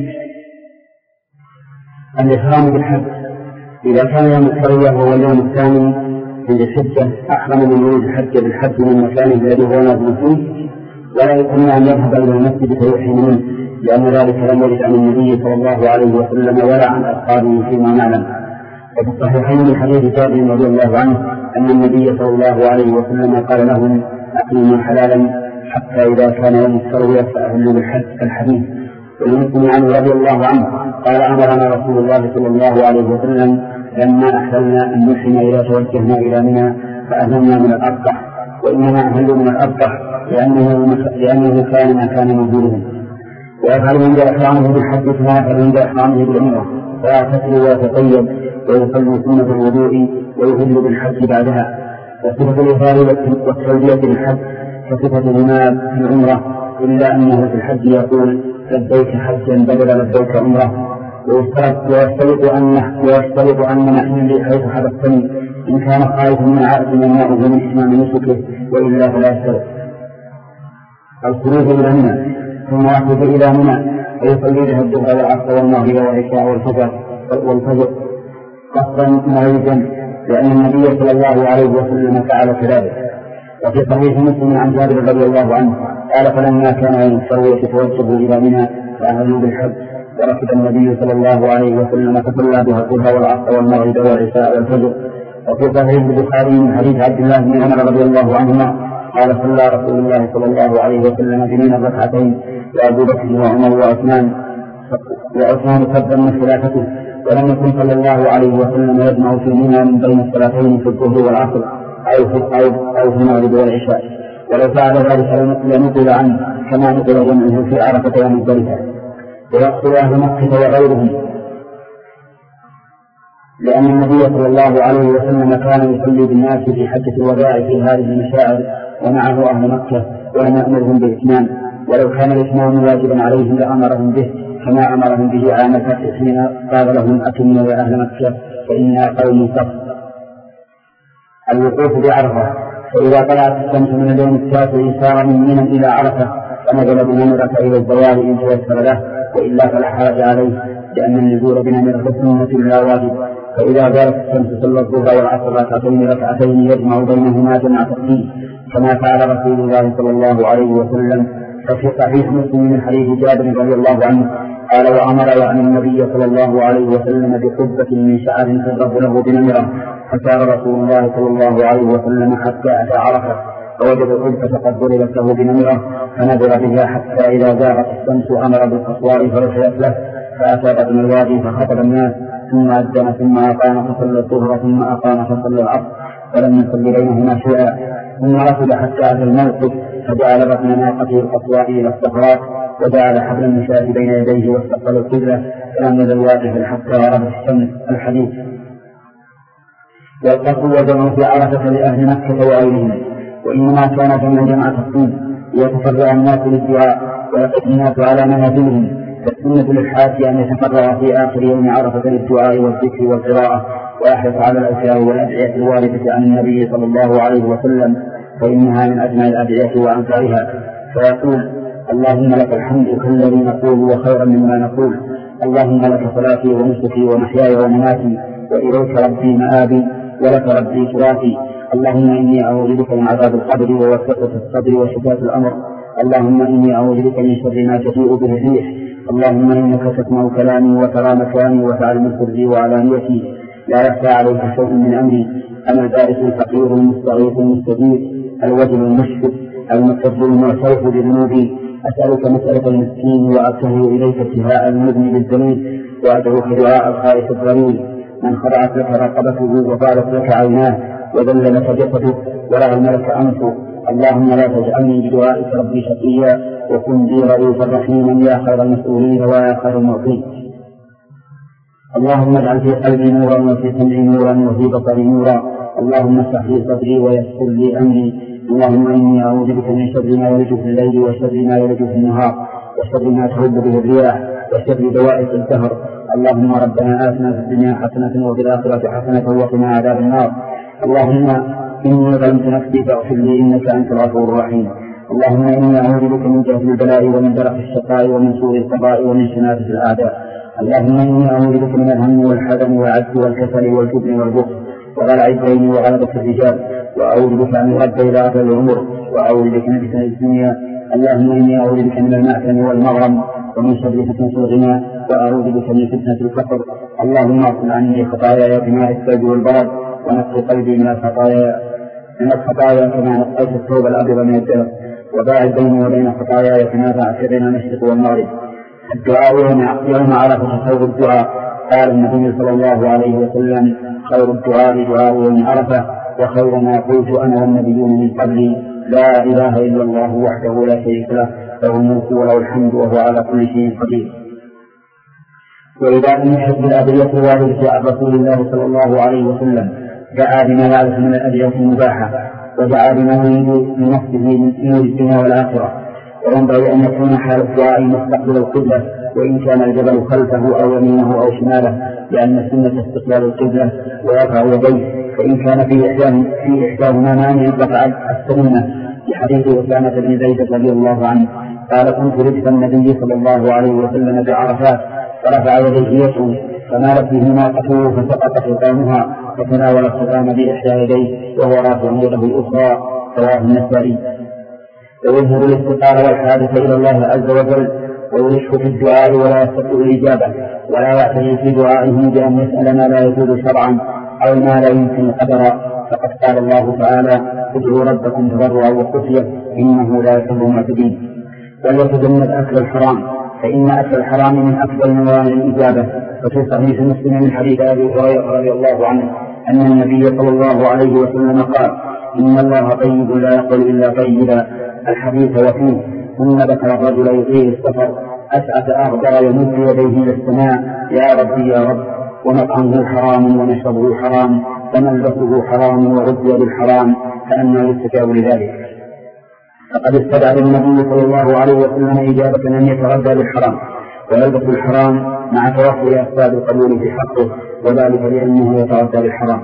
الإحرام بالحج: إذا كان يوم التروية وهو اليوم الثاني من الحجة أحرم من يريد الحج بالحج من مكانه الذي هو نازل فيه، ولا يمكن أن يذهب إلى المسجد فيحرم منه، لأن ذلك لم يرد عن النبي صلى الله عليه وسلم ولا عن أصحابه فيما نعلم. وفي الصحيحين من حديث جابر رضي الله عنه أن النبي صلى الله عليه وسلم قال لهم: أقيموا حلالا حتى إذا كان يوم التروية فأهلوا بالحج. الحديث. والمسلم عنه رضي الله عنه قال: أمرنا رسول الله صلى الله عليه وسلم لما أحللنا أن نحرم إذا توجهنا إلى منى فأهلنا من الأبطح، وإنما أهلوا من الأبطح لأنه, لأنه كان ما كان موجودهم. ويفعل عند إحرامه بالحج كما يفعل عند إحرامه بالعمرة، فيغتسل ويتطيب ويصلي سنة الوضوء ويهل بالحج بعدها. وصفة الإفراد والتلبية بالحج كصفتهما في العمرة، إلا أنه في الحج يقول: لبيك حجا بدل لبيك عمرة. ويشترط أن ويشترط أن نحن حيث حدثني إن كان خائفا من عائد يمنعه من إتمام نسكه، وإلا فلا يشترط. الخروج إلى منى ثم يخرج إلى منى ويصلي بها الظهر والعصر والمغرب والعشاء والفجر والفجر قصرا مريجا، لأن النبي صلى الله عليه وسلم فعل كذلك. وفي صحيح مسلم عن جابر رضي الله عنه قال: فلما كان يوم التروية توجهوا إلى منى فأهلوا بالحج، وركب النبي صلى الله عليه وسلم فصلى بها الظهر والعصر والمغرب والعشاء والفجر. وفي صحيح البخاري من حديث عبد الله بن عمر رضي الله عنهما قال: صلى رسول الله صلى الله عليه وسلم بمنى ركعتين، وأبو بكر وعمر وعثمان وعثمان كبر من خلافته، ولم يكن صلى الله عليه وسلم يجمع في منى من بين الصلاتين في الظهر والعصر أو في أو في المغرب والعشاء. ولو فعل ذلك لنقل عنه كما نقل جمعه في عرفة ومزدلفة. ويقصد أهل مكة وغيرهم، لأن النبي صلى الله عليه وسلم كان يصلي بالناس في حجة الوداع في هذه المشاعر ومعه أهل مكة، ولم يأمرهم بالإتمام، ولو كان الإتمام واجبا عليهم لأمرهم به، كما أمرهم به عام الفتح حين قال لهم: أتموا يا أهل مكة فإنا قوم صف. الوقوف بعرفة: فإذا طلعت الشمس من اليوم التاسع سار من منى إلى عرفة، فنزل بنمرة إلى الزوال إن تيسر له، وإلا فلا حرج عليه، لأن النزول بنمرة سنة لا واجب. فإذا زالت الشمس صلى الظهر والعصر ركعتين ركعتين يجمع بينهما جمع تقديم، كما فعل رسول الله صلى الله عليه وسلم. ففي صحيح مسلم من حديث جابر رضي الله عنه قال: وأمر يعني النبي صلى الله عليه وسلم بقبة من شعر تضرب له بنمرة، فسار رسول الله صلى الله عليه وسلم حتى أتى عرفة فوجد القبة قد ضربت له بنمرة، فنزل بها حتى إذا زاغت الشمس أمر بالقصواء فرحلت له، فأتى ابن الوادي فخطب الناس، ثم أذن ثم أقام فصلى الظهر ثم أقام فصلى العصر، ولم يصل بينهما شيئا. ثم ركض حتى أتى الموقف فجعل بطن ناقته القصواء إلى الصخرات، وجعل حبل المشاة بين يديه واستقبل القبلة، فلم يزل واقفا حتى غربت الشمس. الحديث. والقصر وجمع في عرفة لأهل مكة وغيرهم، وإنما كان كما جمع الصين ليتفرع الناس للدعاء ويقف الناس على منازلهم، فالسنة للحاج أن يتفرع في آخر يوم عرفة للدعاء والذكر والقراءة ويحرص على الأذكار والأدعية الواردة عن النبي صلى الله عليه وسلم، فإنها من أجمع الأدعية وأنفعها. فيقول: اللهم لك الحمد كالذي نقول وخيرا مما نقول، اللهم لك صلاتي ونسكي ومحياي ومماتي، وإليك ربي مآبي ولك ربي تراثي، اللهم إني أعوذ بك من عذاب القبر ووسوسة الصدر وشتات الأمر، اللهم إني أعوذ بك من شر ما تجيء به الريح، اللهم إنك تسمع كلامي وترى مكاني وتعلم سري وعلانيتي، لا يخفى عليك شيء من أمري، أنا البارث الفقير المستغيث المستجيب، الوجل المشفق المكتب المعترف بذنوبي، أسألك مسألة المسكين وأبتهل إليك ابتهاء المذنب الذليل، وأدعوك دعاء الخائف الضرير من خضعت لك رقبته وطالت لك عيناه وذل لك جسده ورغم لك أنفه، اللهم لا تجعلني بدعائك ربي شقيا، وكن بي رؤوفا رحيما يا خير المسؤولين ويا خير المعطين. اللهم اجعل في قلبي نورا وفي سمعي نورا وفي بصري نورا، اللهم اشرح لي صدري ويسر لي أمري، اللهم إني أعوذ بك من شر ما يلج في الليل وشر ما يلج في النهار وشر ما تهب به الرياح وشر دوائق الدهر، اللهم ربنا آتنا في الدنيا حسنة وفي الآخرة حسنة وقنا عذاب النار، اللهم إني ظلمت نفسي فاغفر لي إنك أنت الغفور الرحيم، اللهم إني أعوذ بك من جهل البلاء ومن درك الشقاء ومن سوء القضاء ومن شنافة الأعداء، اللهم إني أعوذ بك من الهم والحزن والعجز والكسل والجبن والبخل وغلع الدين وغلبة الرجال، وأعوذ بك أن يرد إلى أرض العمر، وأعوذ بك من فتن الدنيا، اللهم إني أعوذ بك من المأثم والمغرم ومن شر فتنة الغنى، وأعوذ بك من فتنة الفقر، اللهم اغفر عني خطاياي بماء الثلج والبرد، ونقي قلبي من الخطايا من الخطايا كما نقيت الثوب الأبيض من الدنس، وباعد بيني وبين خطاياي كما باعدت بين المشرق والمغرب. الدعاء يوم عرفة خير الدعاء، قال النبي صلى الله عليه وسلم: خير الدعاء دعاء يوم عرفة، وخير ما قلت أنا والنبيون من قبلي لا إله إلا الله وحده لا شريك له، له الملك وله الحمد وهو على كل شيء قدير. وإذا لم يحب الأدعية الواردة عن رسول الله صلى الله عليه وسلم دعا بما يعرف من الأدعية المباحة، ودعا بما يريد لنفسه من نور الدنيا والآخرة، وينبغي أن يكون حال الدعاء مستقبل القبلة، وإن كان الجبل خلفه أو يمينه أو شماله، لأن السنة استقبال القبلة ويرفع يديه، فإن كان في في إحداهما مانع رفع السنة، لحديث أسامة بن زيد رضي الله عنه قال: كنت ردف النبي صلى الله عليه وسلم بعرفات فرفع يديه يسعو فمالت به ناقته فسقط حطامها فتناول الحطام بإحدى يديه وهو رافع يده الأخرى، رواه النسائي. ويظهر الافتقار والحاجة إلى الله عز وجل، ويلح في الدعاء ولا يستطيع الإجابة، ولا يعتني في دعائه بأن يسأل ما لا يجوز شرعا أو ما لا يمكن قدرا، فقد قال الله تعالى: ادعوا ربكم تضرعا وخفية إنه لا يحب المعتدين. وليتجنب أكل الحرام، فإن أكل الحرام من أكبر موانع الإجابة، وفي صحيح مسلم من حديث أبي هريرة رضي الله عنه أن النبي صلى الله عليه وسلم قال: إن الله طيب لا يقبل إلا طيبا، الحديث وفيه. ثم ذكر الرجل يطيل السفر أسعف أغبر يمد يديه إلى السماء: يا ربي يا رب، ومطعمه حرام ونشربه حرام وملبسه حرام وغذي بالحرام، فأنه يستجاب لذلك. فقد استدعى النبي صلى الله عليه وسلم إجابة أن يتغذى بالحرام ويلبس بالحرام مع توفر أسباب القبول في حقه، وذلك لأنه يتغذى بالحرام.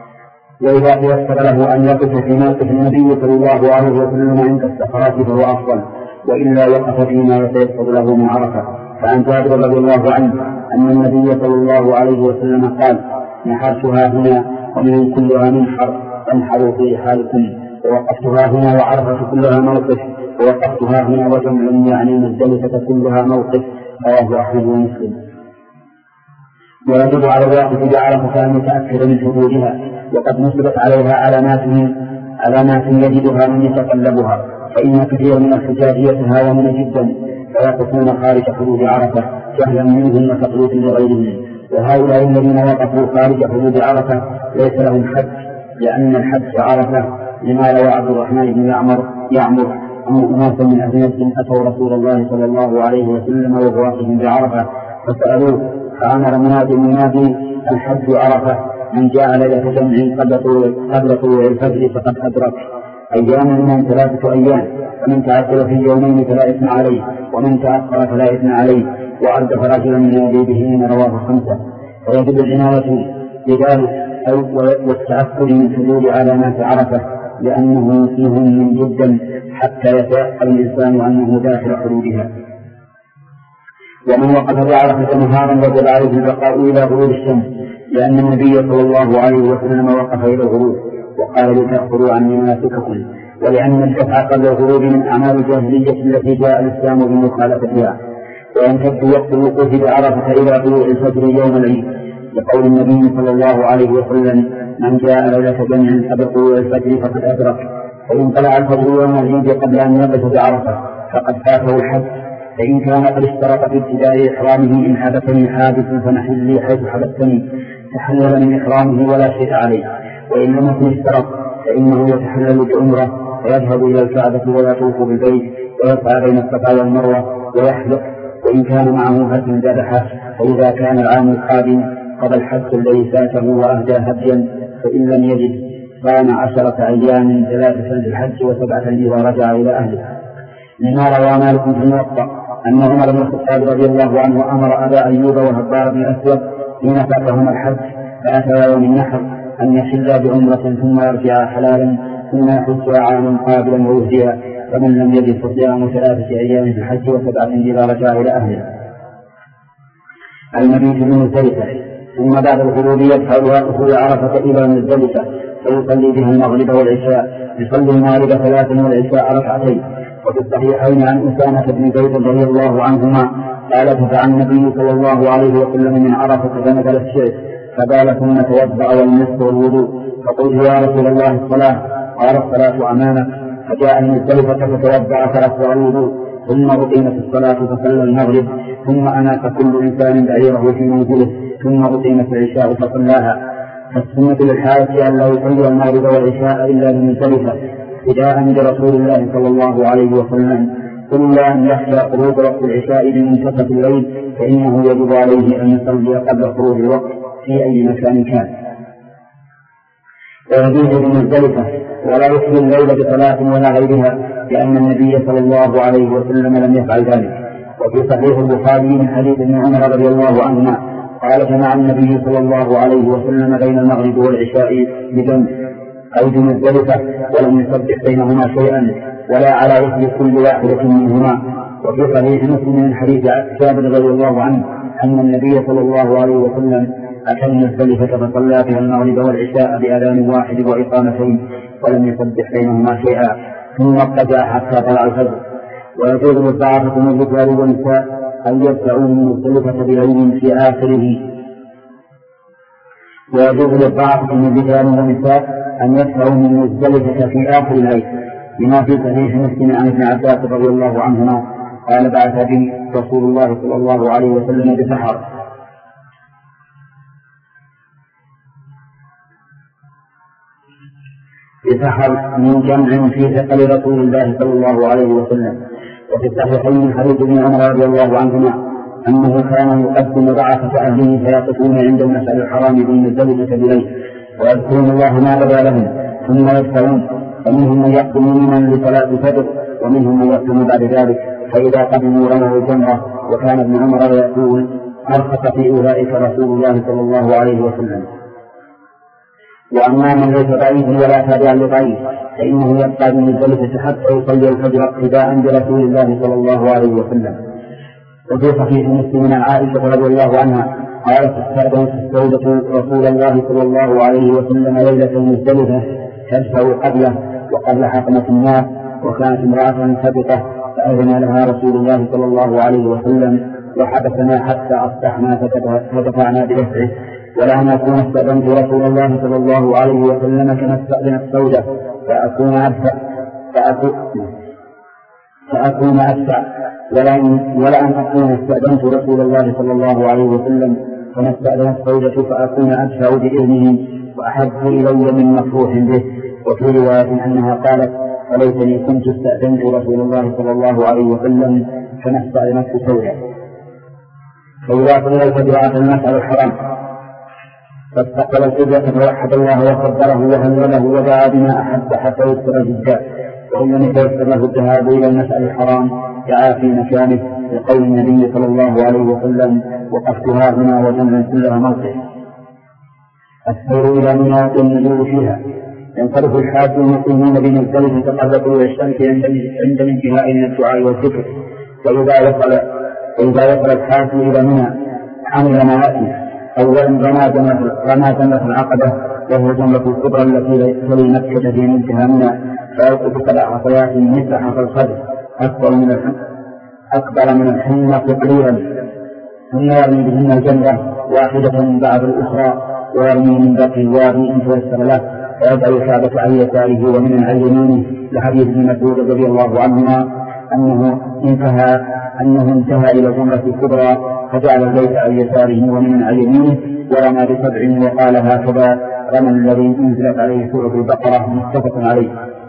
وإذا تيسر له أن يقف في موقف النبي صلى الله عليه وسلم عند السفرات فهو أفضل، وإلا وقف فيما يتيسر له من عرفة. فعن جابر رضي الله عنه أن النبي صلى الله عليه وسلم قال: نحرتها هنا ومن كلها منحر فانحروا في حالكم، ووقفتها هنا وعرفة كلها موقف، ووقفتها هنا وجمع يعني مزدلفة كلها موقف، رواه أحمد ومسلم. ويجب على الواقف بعرفة أن يتأكد من حدودها، وقد نصبت عليها علامات علامات يجدها من يتقلبها، فإن كثير من الحجاج يتهاون جدا فيقفون خارج حدود عرفة جهلا منهم وتقليد لغيرهم، وهؤلاء الذين وقفوا خارج حدود عرفة ليس لهم حج، لأن الحج عرفة. لما روى عبد الرحمن بن يعمر يعمر أن أناسا من أهل نجد أتوا رسول الله صلى الله عليه وسلم وهو واقف بعرفة فسألوه، فأمر منادي منادي: الحج عرفة، من جاء ليلة جمع قبل طلوع الفجر فقد أدرك. أيام من ثلاثة أيام، فمن تعجل في يومين فلا إثم عليه، ومن تأخر فلا إثم عليه، وأردف رجلا من يدي بهن رواه خمسة. ويجب العناية بذلك والتأكد من حدود علامات عرفة لأنه مهم جدا حتى يتيقن الإنسان أنه داخل حدودها. ومن وقف بعرفة نهارا وجب عليه البقاء إلى غروب الشمس، لأن النبي صلى الله عليه وسلم وقف إلى الغروب وقال لتأخذوا عني مناسككم، ولأن الدفع قبل الغروب من أعمال الجاهلية التي جاء الإسلام بمخالفتها. ويمتد وقت الوقوف بعرفة إلى طلوع الفجر يوم العيد، لقول النبي صلى الله عليه وسلم: من جاء ليلة جمع قبل طلوع الفجر فقد أدرك. فإن طلع الفجر يوم العيد قبل أن يقف بعرفة فقد فاته الحج. فإن كان قد اشترط في ابتداء إحرامه: إن حدثني حادث فنحل حيث حدثني، تحلل من إحرامه ولا شيء عليه. وإن لم يكن اشترط فإنه يتحلل بعمرة ويذهب إلى الكعبة ويطوف بالبيت ويسعى بين الصفا والمروة ويحلق. وإن كان معه هدي ذبحه، فإذا كان العام القادم قضى الحج الذي فاته وأهدى هديا. فإن لم يجد صام عشرة أيام ثلاثة في الحج وسبعة إذا رجع إلى أهله. لما روى مالك في الموطأ أن عمر بن الخطاب رضي الله عنه أمر أبا أيوب وهبار بن الأسود حين فاتهم الحج فأتى يوم النحر أن يحل بعمرة ثم يرجع حلالا ثم يحج عاما قابلا ويهديا. فمن لم يجد فصيام ثلاثة أيام في الحج وسبعة إذا رجع إلى أهله. المبيت بمزدلفة. ثم بعد الغروب يدفع واقف عرفة إلى مزدلفة فيصلي بها المغرب والعشاء، يصلي المغرب ثلاثا والعشاء ركعتين. وفي الصحيحين عن أسامة بن زيد رضي الله عنهما قال: دفع النبي صلى الله عليه وسلم من عرفة فنزل الشيخ فبال ثم توضأ والمسح والوضوء، فقلت: يا رسول الله الصلاة؟ قال: الصلاة أمامك. فجاء المزدلفة فتوضأ فأسرع الوضوء، ثم أقيمت الصلاة فصلى المغرب، ثم أناق كل إنسان بعيره في منزله، ثم أقيمت العشاء فصلاها. فالسنة للحاج أن لا يصلي المغرب والعشاء إلا بمزدلفة ابتداء برسول الله صلى الله عليه وسلم، إلا أن يخشى خروج وقت العشاء بمنتصف الليل فإنه يجب عليه أن يصلي قبل خروج الوقت في أي مكان كان. ويجوز بمزدلفة ولا يحيي الليل بصلاة ولا غيرها، لأن النبي صلى الله عليه وسلم لم يفعل ذلك. وفي صحيح البخاري من حديث ابن عمر رضي الله عنهما قال: جمع النبي صلى الله عليه وسلم بين المغرب والعشاء بجنب أو بمزدلفة ولم يصدق بينهما شيئا ولا على وجه كل واحدة منهما. وفي صحيح مسلم من حديث جابر رضي الله عنه أن النبي صلى الله عليه وسلم أتى مزدلفة فصلى بها المغرب والعشاء بأذان واحد وإقامتين ولم يصدق بينهما شيئا، ثم اضطجع حتى طلع الفجر. ويجوز للضعافة من الرجال والنساء أن يدفعوا من مزدلفة بليل في آخره. ويجوز للضعافة من الرجال والنساء أن يدفعوا من مزدلفة في آخر الليل، لما في صحيح مسلم عن ابن عباس رضي الله عنهما قال: بعث بي رسول الله صلى الله عليه وسلم بسحر بسحر من جمع في ثقل رسول الله صلى الله عليه وسلم. وفي الصحيحين من حديث ابن عمر رضي الله عنهما أنه كان يقدم ضعفة أهله فيقفون عند المسجد الحرام بالمزدلفة بليل ويذكرون الله ما بدا لهم ثم يدفعون، فمنهم من يقدم ممن لصلاة الفجر ومنهم من يقدم بعد ذلك، فإذا قدموا رموا الجمرة. وكان ابن عمر يقول: أرخص في أولئك رسول الله صلى الله عليه وسلم. وأما من ليس ضعيف ولا تابع لضعيف فإنه يبقى بمزدلفة حتى يصلي الفجر اقتداء برسول الله صلى الله عليه وسلم. وفي صحيح مسلم عن عائشة رضي الله عنها قالت: استأذنت السودة رسول الله صلى الله عليه وسلم ليلة مزدلفة تدفع قبله وقبل حقنة الناس، وكانت امرأة سبقة فأذن لها رسول الله صلى الله عليه وسلم وحبسنا حتى أصبحنا فدفعنا بدفعه. ولا أن أكون استأذنت رسول الله صلى الله عليه وسلم كما استأذنت السودة فأكون أدفع فأكون أدفع ولا أن أكون استأذنت رسول الله صلى الله عليه وسلم كما استأذنت السودة فأكون أدفع بإذنه وأحب إلي من مفروح به. وفي رواية أنها قالت: فليتني كنت استأذنت رسول الله صلى الله عليه وسلم كما استأذنت السودة. فإذا صلى الفجر أتى المسعى الحرام فاستقبل القبلة فوحد الله وكبره وهلله ودعا بما أحب حتى يسر جدا، وإن لم يتيسر له الذهاب إلى المسأل الحرام دعا في مكانه لقول النبي صلى الله عليه وسلم: وقفتها هنا وجمع كلها موقع. السير إلى منى والنزول فيها. ينصرف الحاج المقيمون بمزدلفة قبل طلوع الشمس عند الانتهاء من الدعاء والذكر. وإذا وصل وإذا وصل الحاج إلى منى عمل ما يأتي: أولا رمى جمرة العقبة وهو جمرة الكبرى التي تلي مكة في منتهى منى، فيلقط سبع حصيات مثل حصى الخدر أكبر من الحمى أكبر من الحمى قليلا، ثم يرمي بهن الجمرة واحدة بعد الأخرى، ويرمي من باقي الوادي إن تيسر له، ويدعو الكعبة عن يساره ومن عن يمينه، لحديث ابن مسعود رضي الله عنهما أنه انتهى أنه انتهى إلى الجمرة الكبرى فجعل البيت عن يساره ومن عن يمينه، ورمى بسبع وقال: هكذا رمى الذي انزلت عليه سورة البقرة، متفق عليه.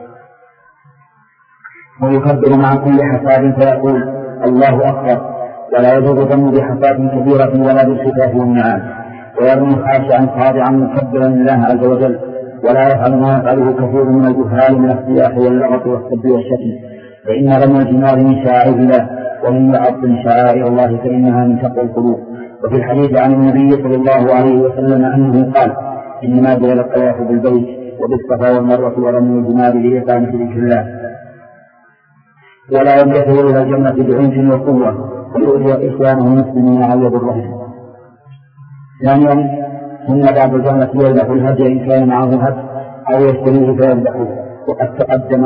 ويكبر مع كل حساب فيقول: الله أكبر، ولا يجوز ذم بحساب كبيرة ولا بالخفاف والنعام، ويرمي خاشعا خاضعا مكبرا لله عز وجل، ولا يفعل ما يفعله كثير من الجهال من الصياح واللغط والسب والشتم، فإن رمي الجمار من شعائر الله، ومن يعظم شعائر الله فإنها من تقوى القلوب. وفي الحديث عن النبي صلى الله عليه وسلم أنه قال: إنما جعل الطواف بالبيت وبالصفا والمروة ورمي الجمار لإقامة ذكر الله، ولا ينتهي إلى الجنة بعنف وقوة ويؤذي إخوانه المسلمين على يضرهم. ثانيا، ثم بعد الجنة يذبح الهدي إن كان معه هدي أو يشتريه فيذبحه، وقد تقدم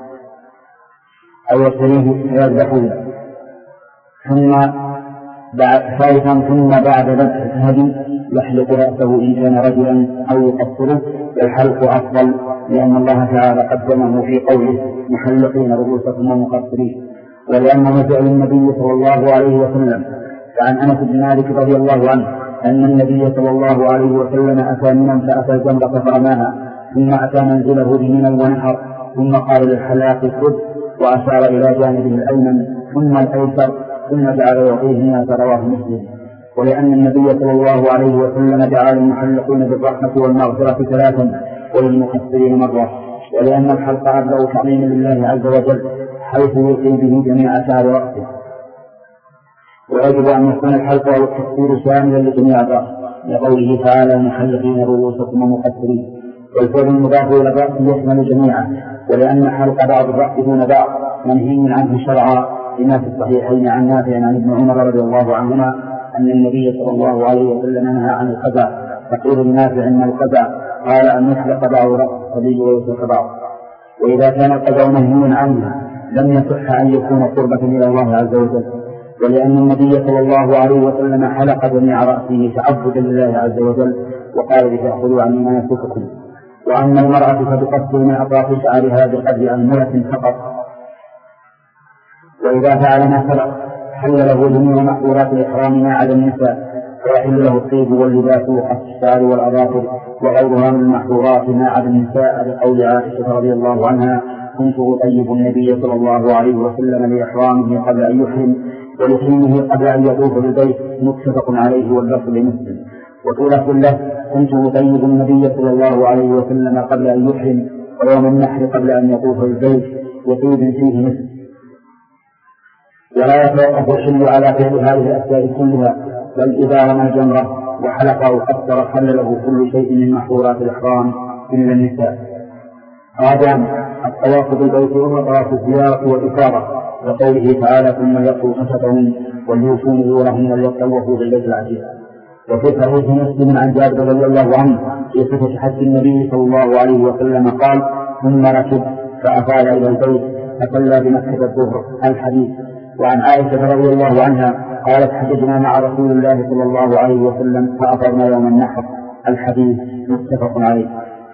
أو يشتريه فيذبحه. ثم ثالثا ثم بعد ذبح الهدي يحلق رأسه إن كان رجلا أو يقصره، والحلق أفضل، لأن الله تعالى قدمه في قوله: محلقين رؤوسكم ومقصرين، ولأنه فعل النبي صلى الله عليه وسلم. فعن أنس بن مالك رضي الله عنه أن النبي صلى الله عليه وسلم أتى منى فأتى الجمرة فرماها، ثم أتى منزله بمنى ونحر، ثم قال للحلاق: خذ، وأشار إلى جانبه الأيمن ثم الأيسر، ثم جعل يعطيه الناس، رواه مسلم. ولأن النبي صلى الله عليه وسلم دعا للمحلقين بالرحمة والمغفرة ثلاثا وللمقصرين مرة، ولأن الحلق أبلغ تعظيم لله عز وجل حيث يلقي به جميع شعر رأسه، ويجب أن يكون الحلق والتقصير شاملا لجميع الرأس، لقوله تعالى: محلقين رؤوسكم ومقصرين. والفعل المضاف إلى الرأس يشمل جميعا، ولأن حلق بعض الرأس دون بعض منهي عنه شرعا، لما في الصحيحين عن نافع عن ابن عمر رضي الله عنهما أن النبي صلى الله عليه وسلم نهى عن القزع، فقيل لنافع أن القزع قال: أن يحلق بعض رأس الصبي ويترك بعض. وإذا كان القزع منهيا عنه لم يصح أن يكون قربة إلى الله عز وجل، ولأن النبي صلى الله عليه وسلم حلق جميع رأسه تعبدا لله عز وجل، وقال: لتأخذوا عني ما يفوتكم. وأما المرأة فتقصر من أطراف شعرها بقدر أنملة فقط. وإذا فعل ما سبق حل له جميع محظورات الإحرام ما عدا النساء، فيحل له الطيب واللباس وقص الشعر والأظافر وغيرها من المحظورات ما عدا النساء، لقول عائشة رضي الله عنها: كنت أطيب النبي صلى الله عليه وسلم لإحرامه قبل أن يحرم ولحرمه قبل أن يطوف بالبيت، متفق عليه واللفظ لمسلم. وطولة له: كنت أطيب النبي صلى الله عليه وسلم قبل أن يحرم ويوم النحر قبل أن يطوف بالبيت، وطيب فيه مثل. ولا يتوقف الحل على فعل هذه الأشياء كلها، بل إذا رمى الجمرة وحلق وقصر حل له كل شيء من محظورات الإحرام إلا النساء. رابعا، الطواف بالبيت هو طواف الزيارة والإفاضة، وقوله تعالى: ثم يقضوا حسبهم وليوفوا نذورهم وليطوفوا بالبيت العتيق. وفي صحيح مسلم عن جابر رضي الله عنه في صفة حج النبي صلى الله عليه وسلم قال: ثم ركب فأفاد إلى البيت فصلى بمكة الظهر، الحديث. وعن عائشة رضي الله عنها قالت: حججنا مع رسول الله صلى الله عليه وسلم فأفضنا يوم النحر، الحديث، متفق عليه.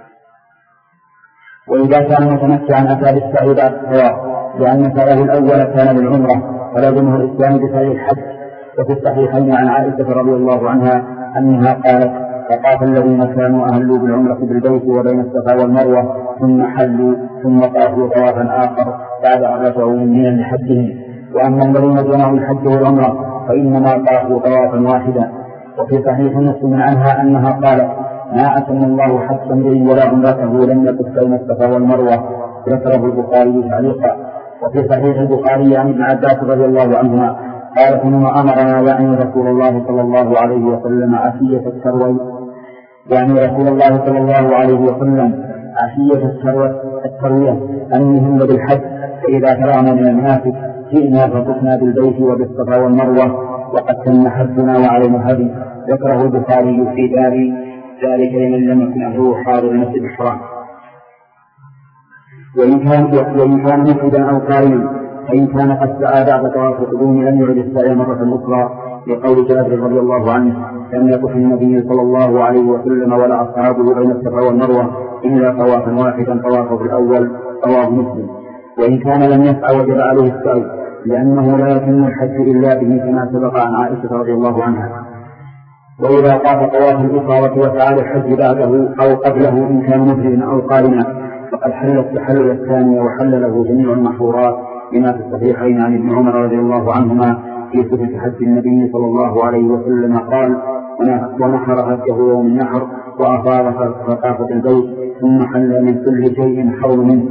وإذا كان متمتعا أتى بالسعي بعد الطواف، لأن سعيه الأول كان للعمرة ولازمه الإسلام بسعي الحج. وفي الصحيحين عن عائشة رضي الله عنها أنها قالت: فطاف الذين كانوا أهلوا بالعمرة بالبيت وبين الصفا والمروة ثم حلوا ثم طافوا طوافا آخر بعد أن رجعوا من منى لحجهم. وأما الذين جمعوا الحج والعمرة فإنما طافوا طوافا واحدا. وفي صحيح مسلم عنها أنها قالت: ما أتم الله حتى امرئ ولا عمرته لم يقف بين الصفا والمروة. ذكره البخاري تعليقا. وفي صحيح البخاري عن ابن عباس رضي الله عنهما قال ثم أمرنا يعني رسول الله صلى الله عليه وسلم عشية التروي يعني رسول الله صلى الله عليه وسلم عشية التروية أن نهم بالحج، فإذا فرغنا من المناسك جئنا فطفنا بالبيت وبالصفا والمروة وقد تم حجنا وعلينا هدي. ذكره البخاري في دار ذلك لمن لم يكن أهله حاضر المسجد الحرام. وإن كان وإن كان مفردا أو قارنا، فإن كان قد سعى بعد طواف القدوم لم يعد السعي مرة أخرى، لقول جابر رضي الله عنه لم يطف النبي صلى الله عليه وسلم ولا أصحابه بين الصفا والمروة إلا طوافا واحدا طوافه الأول طواف مسلم. وإن كان لم يسعى وجب عليه السعي، لأنه لا يتم الحج إلا به كما سبق عن عائشة رضي الله عنها. وإذا طاف طواف الإفاضة وسعى للحج بعده أو قبله إن كان مفردا أو قارنا فقد حل التحلل الثاني وحل له جميع المحظورات، لما في الصحيحين عن ابن عمر رضي الله عنهما في صفة حج النبي صلى الله عليه وسلم قال: ونحر هجه يوم النحر وأفاض فطاف البيت ثم حل من كل شيء حول منه.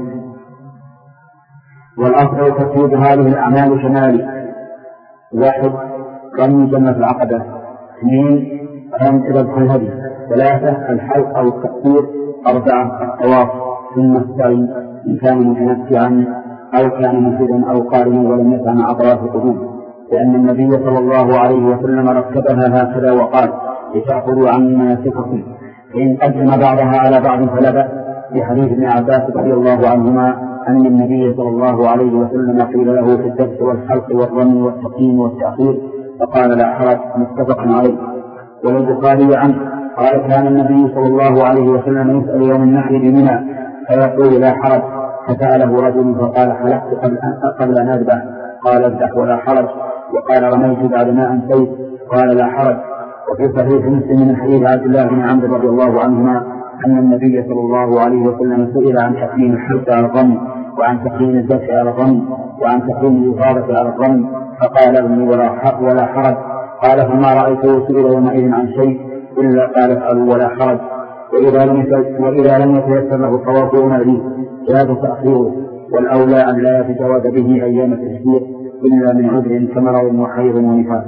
والأفضل ترتيب هذه الأعمال شمالي: واحد رمي جمرة العقبة، اثنين رمي ذبح الهدي، ثلاثة الحلق أو التقصير، أربعة الطواف، ثم السعي إن كان متمتعا أو كان مفردا أو قارنا ولم يسعى مع أطراف القدوم، لأن النبي صلى الله عليه وسلم رتبها هكذا وقال: لتأخذوا عن مناسككم، فإن قدم بعضها على بعض فلا بأس، في حديث ابن عباس رضي الله عنهما أن النبي صلى الله عليه وسلم قيل له في الذبح والحلق والرمي والتقييم والتأخير فقال: لا حرج، متفق عليه. والبخاري عنه قال: كان النبي صلى الله عليه وسلم يسأل يوم النحر بمنى فيقول: لا حرج، فسأله رجل فقال: حلقت قبل أن أذبح، قال: اذبح ولا حرج، وقال: رميت بعد ما أنسيت، قال: لا حرج. وفي صحيح مسلم من حديث عبد الله بن عمرو رضي الله عنهما أن النبي صلى الله عليه وسلم سئل عن تحريم الحلق على الرمي، وعن تحريم الذبح على الرمي، وعن تحريم الإفاضة على الرمي، فقال: ابني ولا حرج. قال: فما رأيته سئل يومئذ عن شيء إلا قال: افعلوا ولا حرج. وإذا لم يتيسر له الطواف يوم العيد جاز تأخيره، والأولى أن لا يتجاوز به أيام التشريق إلا من عذر كمرض وحيض ونفاس.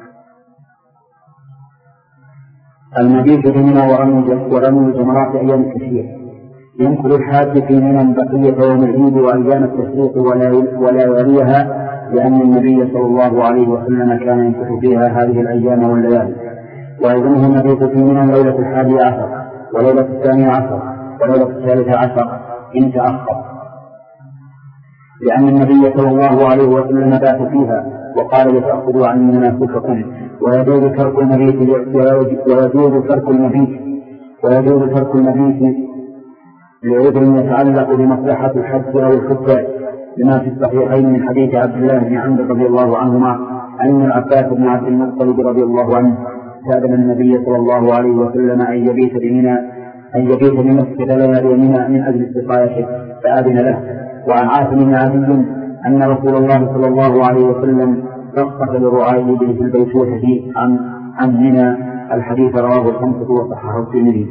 المبيت بمنى ورمي الجمرات أيام التشريق: ينقل الحاج في منى بقية يوم العيد وأيام التشريق ولا يليها، لأن النبي صلى الله عليه وسلم كان ينكح فيها هذه الأيام والليالي. ويظنه المبيت في منى ليلة الحادي عشر وليلة الثاني عشر وليلة الثالث عشر إن تأخر، لأن النبي صلى الله عليه وسلم بات فيها وقال: لتأخذوا عن مناسككم. ويجوز ترك المبيت ويجوز ترك المبيت ويجوز ترك المبيت لعذر يتعلق بمصلحة الحج أو الحجاج، لما في الصحيحين من حديث عبد الله بن عمرو رضي الله عنهما أن العباس بن عبد المطلب رضي الله عنه استأذن النبي صلى الله عليه وسلم أن يبيت بمنى أن يبيت بمسجد ليالي منى من أجل استقايته فأذن له. وعن عاصم بن عدي أن رسول الله صلى الله عليه وسلم رخص لرعاة الإبل في البيتوتة عن عن منى. الحديث رواه الخمسة وصححه الترمذي.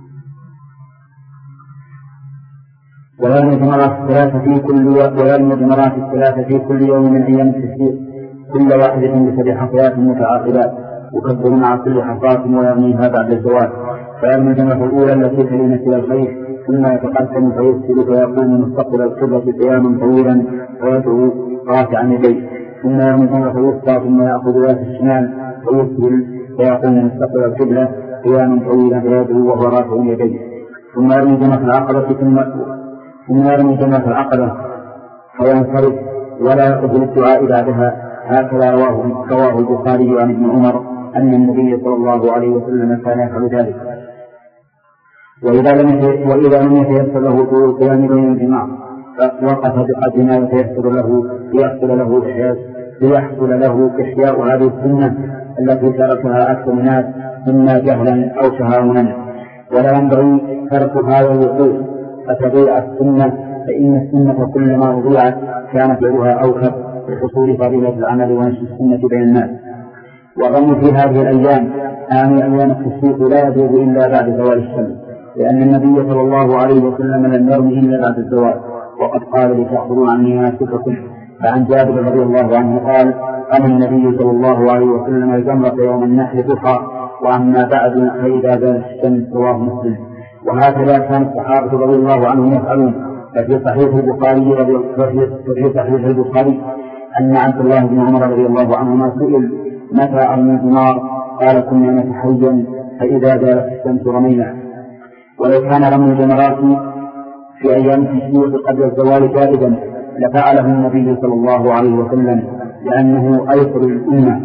ويرمي الجمرات الثلاثة في كل ويرمي الجمرات الثلاثة في كل يوم من أيام التشريق، كل واحدة بسبع حصيات متعاقبات، يكبر مع كل حصاة ويرميها بعد الزواج. فيرمي الجمرة الأولى التي تلين إلى الخير، ثم يتقدم فيسجد فيقوم مستقبل القبلة قياما طويلا ويدعو رافعا يديه، ثم يرمي الجمرة الوسطى ثم يأخذ ذات الشمال فيسجد فيقوم مستقبل القبلة قياما طويلا فيدعو وهو رافع يديه، ثم يرمي الجمرة العقبة ثم ثم يرمي جمرة العقبة فينصرف ولا يأخذ الدعاء بعدها. هكذا رواه رواه البخاري عن ابن عمر أن النبي صلى الله عليه وسلم كان يفعل ذلك. وإذا لم وإذا لم يتيسر له طول القيام بين الجماع فوقف بقدر ما يتيسر له ليحصل له إحياء ليحصل له إحياء هذه السنة التي تركها أكثر الناس إما جهلا أو تهاونا. ولا ينبغي ترك هذا الوقوف فتضيع السنة، فإن السنة كلما أضيعت كان فعلها أوكب لحصول فضيلة العمل ونشر السنة بين الناس. والرمي في هذه الأيام آمن أيام التشريق لا يجوز إلا بعد زوال الشمس، لأن النبي صلى الله عليه وسلم لم يرمي إلا بعد الزوال، وقد قال لتأخذوا عني مناسككم. فعن جابر رضي الله عنه قال: أمر النبي صلى الله عليه وسلم الجمرة يوم النحر ضحى، وأما بعد فإذا زالت الشمس. رواه مسلم. وهكذا كان الصحابة رضي الله عنهم يفعلون. ففي صحيح البخاري ففي صحيح البخاري أن عبد الله بن عمر رضي الله عنهما سئل: متى أرمي الجمار؟ قال: كنا نتحين فإذا زالت الشمس رمينا. ولو كان رمي الجمرات في أيام التشريق قبل الزوال جائزا لفعله النبي صلى الله عليه وسلم، لأنه أيسر الأمة.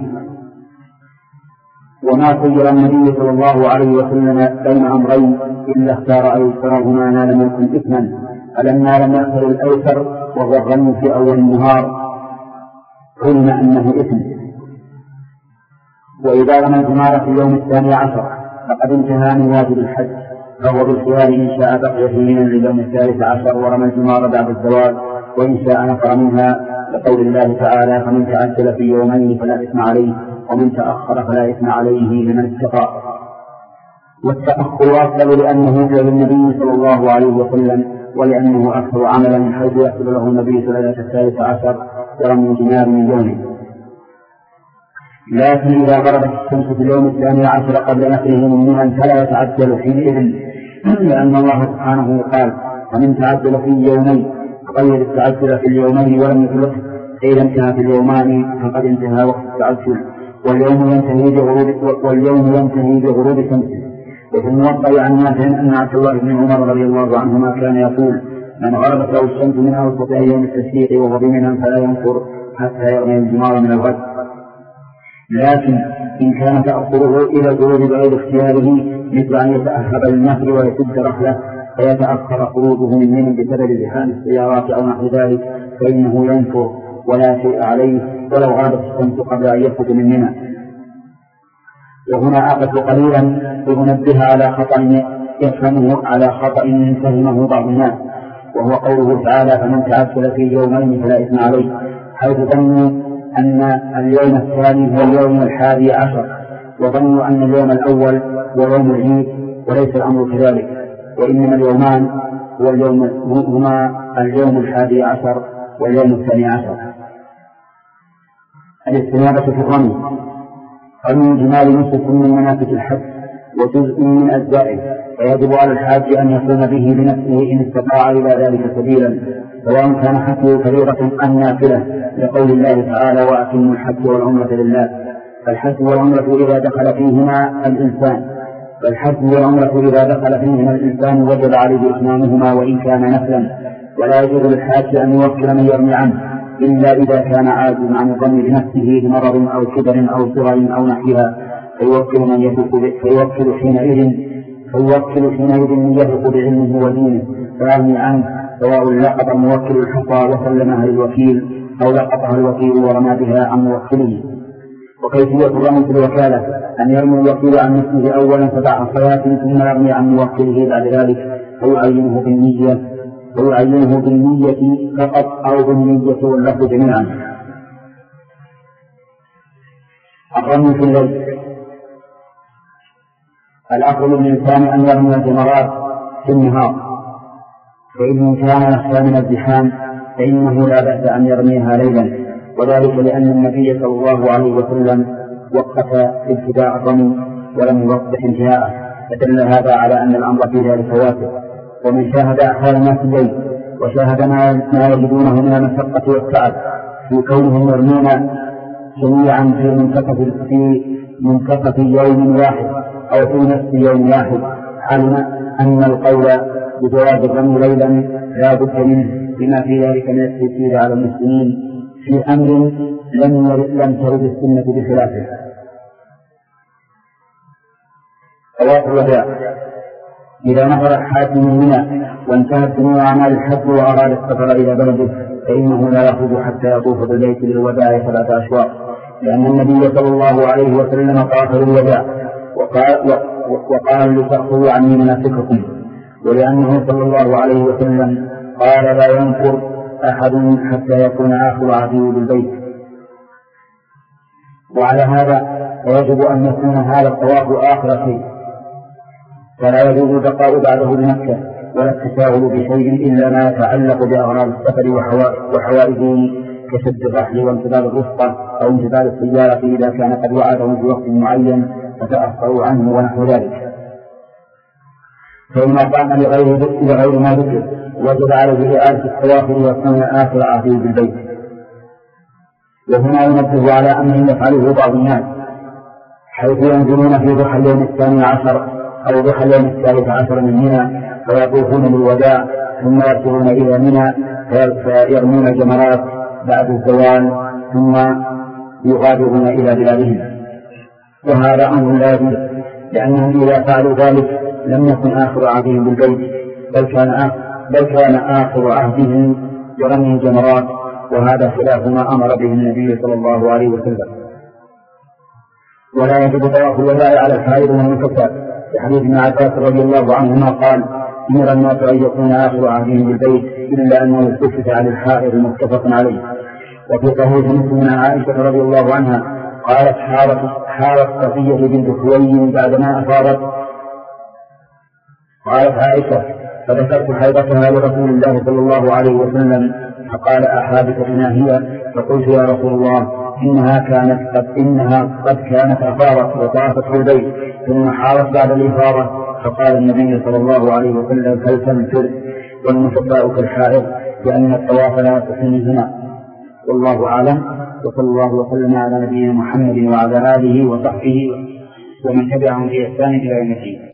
وما خير النبي صلى الله عليه وسلم بين أمرين إلا اختار أيسرهما ما لم يكن إثما، فلما لم يختر الأيسر وهو الرمي في أول النهار علم أنه إثم. وإذا رمى الجمار في اليوم الثاني عشر فقد انتهى من واجب الحج، فهو بالخيار إن شاء بقي في منى لليوم الثالث عشر ورمى الجمار بعد الزوال، وإن شاء نفر منها، لقول الله تعالى: فمن تعجل في يومين فلا إثم عليه ومن تأخر فلا إثم عليه لمن اتقى. والتأخر أفضل لأنه فعل النبي صلى الله عليه وسلم، ولأنه أكثر عملا من حيث يحصل له النبي في الليلة الثالث عشر ورمي الجمار من يومه. لكن إذا غربت الشمس في اليوم الثاني عشر قبل نفره من منى فلا يتعجل حينئذ، لأن الله سبحانه قال: فمن تعجل في يومين. غير التعجل في اليومين ولم يطلق، إذا انتهى في اليومان فقد انتهى وقت التعجل، واليوم ينتهي بغروب واليوم ينتهي بغروب شمسه. وفي الموطأ عن نافع أن عبد الله بن عمر رضي الله عنهما كان يقول: من غربت له الشمس من أوسط أيام التشريق وهو بمنى فلا ينفر حتى يرمي الجمار من الغد. لكن إن كان تأخره إلى الغروب بغير اختياره، مثل أن يتأهب للنفر ويسد رحله فيتأخر خروجه من منى بسبب زحام السيارات أو نحو ذلك، فإنه ينفر ولا شيء عليه ولو غابت الشمس قبل أن يخرج من منى. وهنا أقف قليلا لأنبه على خطأ يفهمه على خطأ فهمه بعض الناس، وهو قوله تعالى: فمن تعجل في يومين فلا إثم عليه، حيث ظنوا أن اليوم الثاني هو اليوم الحادي عشر، وظنوا أن اليوم الأول هو يوم العيد، وليس الأمر كذلك، وإنما اليومان هو اليوم هما اليوم الحادي عشر واليوم الثاني عشر. الاستنابة في الرمي. رمي الجمال نسك من مناسك الحج وجزء من أجزائه، فيجب على الحاج أن يقوم به بنفسه إن استطاع إلى ذلك سبيلا، سواء كان حجه فريضة أم نافلة، لقول الله تعالى: وأتموا الحج والعمرة لله. فالحج والعمرة إذا دخل فيهما الإنسان فالحج والعمرة إذا دخل فيهما الإنسان وجب عليه إتمامهما وإن كان نفلا، ولا يجوز للحاج أن يوكل من يرمي عنه إلا إذا كان عاجزا عن الرمي بنفسه بمرض أو كبر أو صغر أو نحوها، فيوكل من يثق فيوكل حينئذ فيوكل حينئذ من يثق بعلمه ودينه فيرمي عنه، سواء لقط موكل الحصى وسلمها للوكيل أو لقطها الوكيل ورمى بها عن موكله. وكيفية الرمي في الوكالة: أن يرمي الوكيل عن نفسه أولا سبع عصيات ثم يرمي عن موكله بعد ذلك، فيعينه بالنية ويعينه بالنية فقط أو بالنية واللفظ جميعا. الرمي في الليل. الأفضل للإنسان أن يرمي الجمرات في النهار، فإن كان يخشى من الزحام فإنه لا بأس أن يرميها ليلا، وذلك لأن النبي صلى الله عليه وسلم وقف ابتداء الرمي ولم يوقف انتهاءه، فدل هذا على أن الأمر في ذلك واسع. ومن شاهد أحوال الناس الليل وشاهد ما يجدونه من المشقة والتعب في كونهم يرمون جميعا في منتصف في منتصف يوم واحد أو في نفس يوم واحد، علم أن القول بجواز الرمي ليلا لا بد منه، بما في ذلك من التيسير على المسلمين في أمر لم لم ترد السنة بخلافه. طواف الوداع. إذا نفر الحاج من منى وانتهت جميع أعمال الحج وأراد السفر إلى بلده فإنه لا يخرج حتى يطوف بالبيت للوداع ثلاثة أشواط، لأن النبي صلى الله عليه وسلم طاف للوداع وقال, وقال لتأخذوا عني مناسككم، ولأنه صلى الله عليه وسلم قال: لا ينفر أحد حتى يكون آخر عهده بالبيت. وعلى هذا فيجب أن يكون هذا الطواف آخر شيء، فلا يجوز البقاء بعده بمكة ولا التشاغل بشيء إلا ما يتعلق بأغراض السفر وحوائجه كشد الرحل وانتظار الرفقة أو انتظار السيارة إذا كان قد وعدهم في وقت معين فتأخروا عنه ونحو ذلك. فإن قام لغير ما ذكر وجب عليه إعادة الطواف ليكون آخر عهده بالبيت. وهنا ينبه على أمر يفعله بعض الناس حيث ينزلون في ضحى اليوم الثاني عشر أو ضحى اليوم الثالث عشر من منى فيطوفون للوداع ثم يرجعون إلى منى فيرمون الجمرات بعد الزوال ثم يغادرون إلى بلادهم، وهذا أمر لا يجوز، لأنهم إذا فعلوا ذلك لم يكن آخر عهدهم بالبيت بل كان آخر, بل كان آخر عهدهم برمي الجمرات، وهذا خلاف ما أمر به النبي صلى الله عليه وسلم. ولا يجب طواف الوداع على الحائض والنفساء، في حديث ابن عباس رضي الله عنهما قال: أمر الناس أن يكون آخر عهدهم بالبيت إلا أنه استفتى عن الحائض متفق عليه. وفي صحيح مسلم عن عائشة رضي الله عنها قالت: حارت صفية بنت خويلد بعدما أفاضت. قالت عائشة: فذكرت حيضتها لرسول الله صلى الله عليه وسلم فقال: أحادثتنا هي؟ فقلت: يا رسول الله إنها كانت قد إنها قد كانت أفاضت وطافت في البيت ثم حارت بعد الإفاضة. فقال النبي صلى الله عليه وسلم: فلتنفر والنفساء كالحائض لأن الطواف لا يصح منهما. والله أعلم، وصلى الله وسلم على نبينا محمد وعلى آله وصحبه ومن تبعهم بإحسان إلى يوم الدين.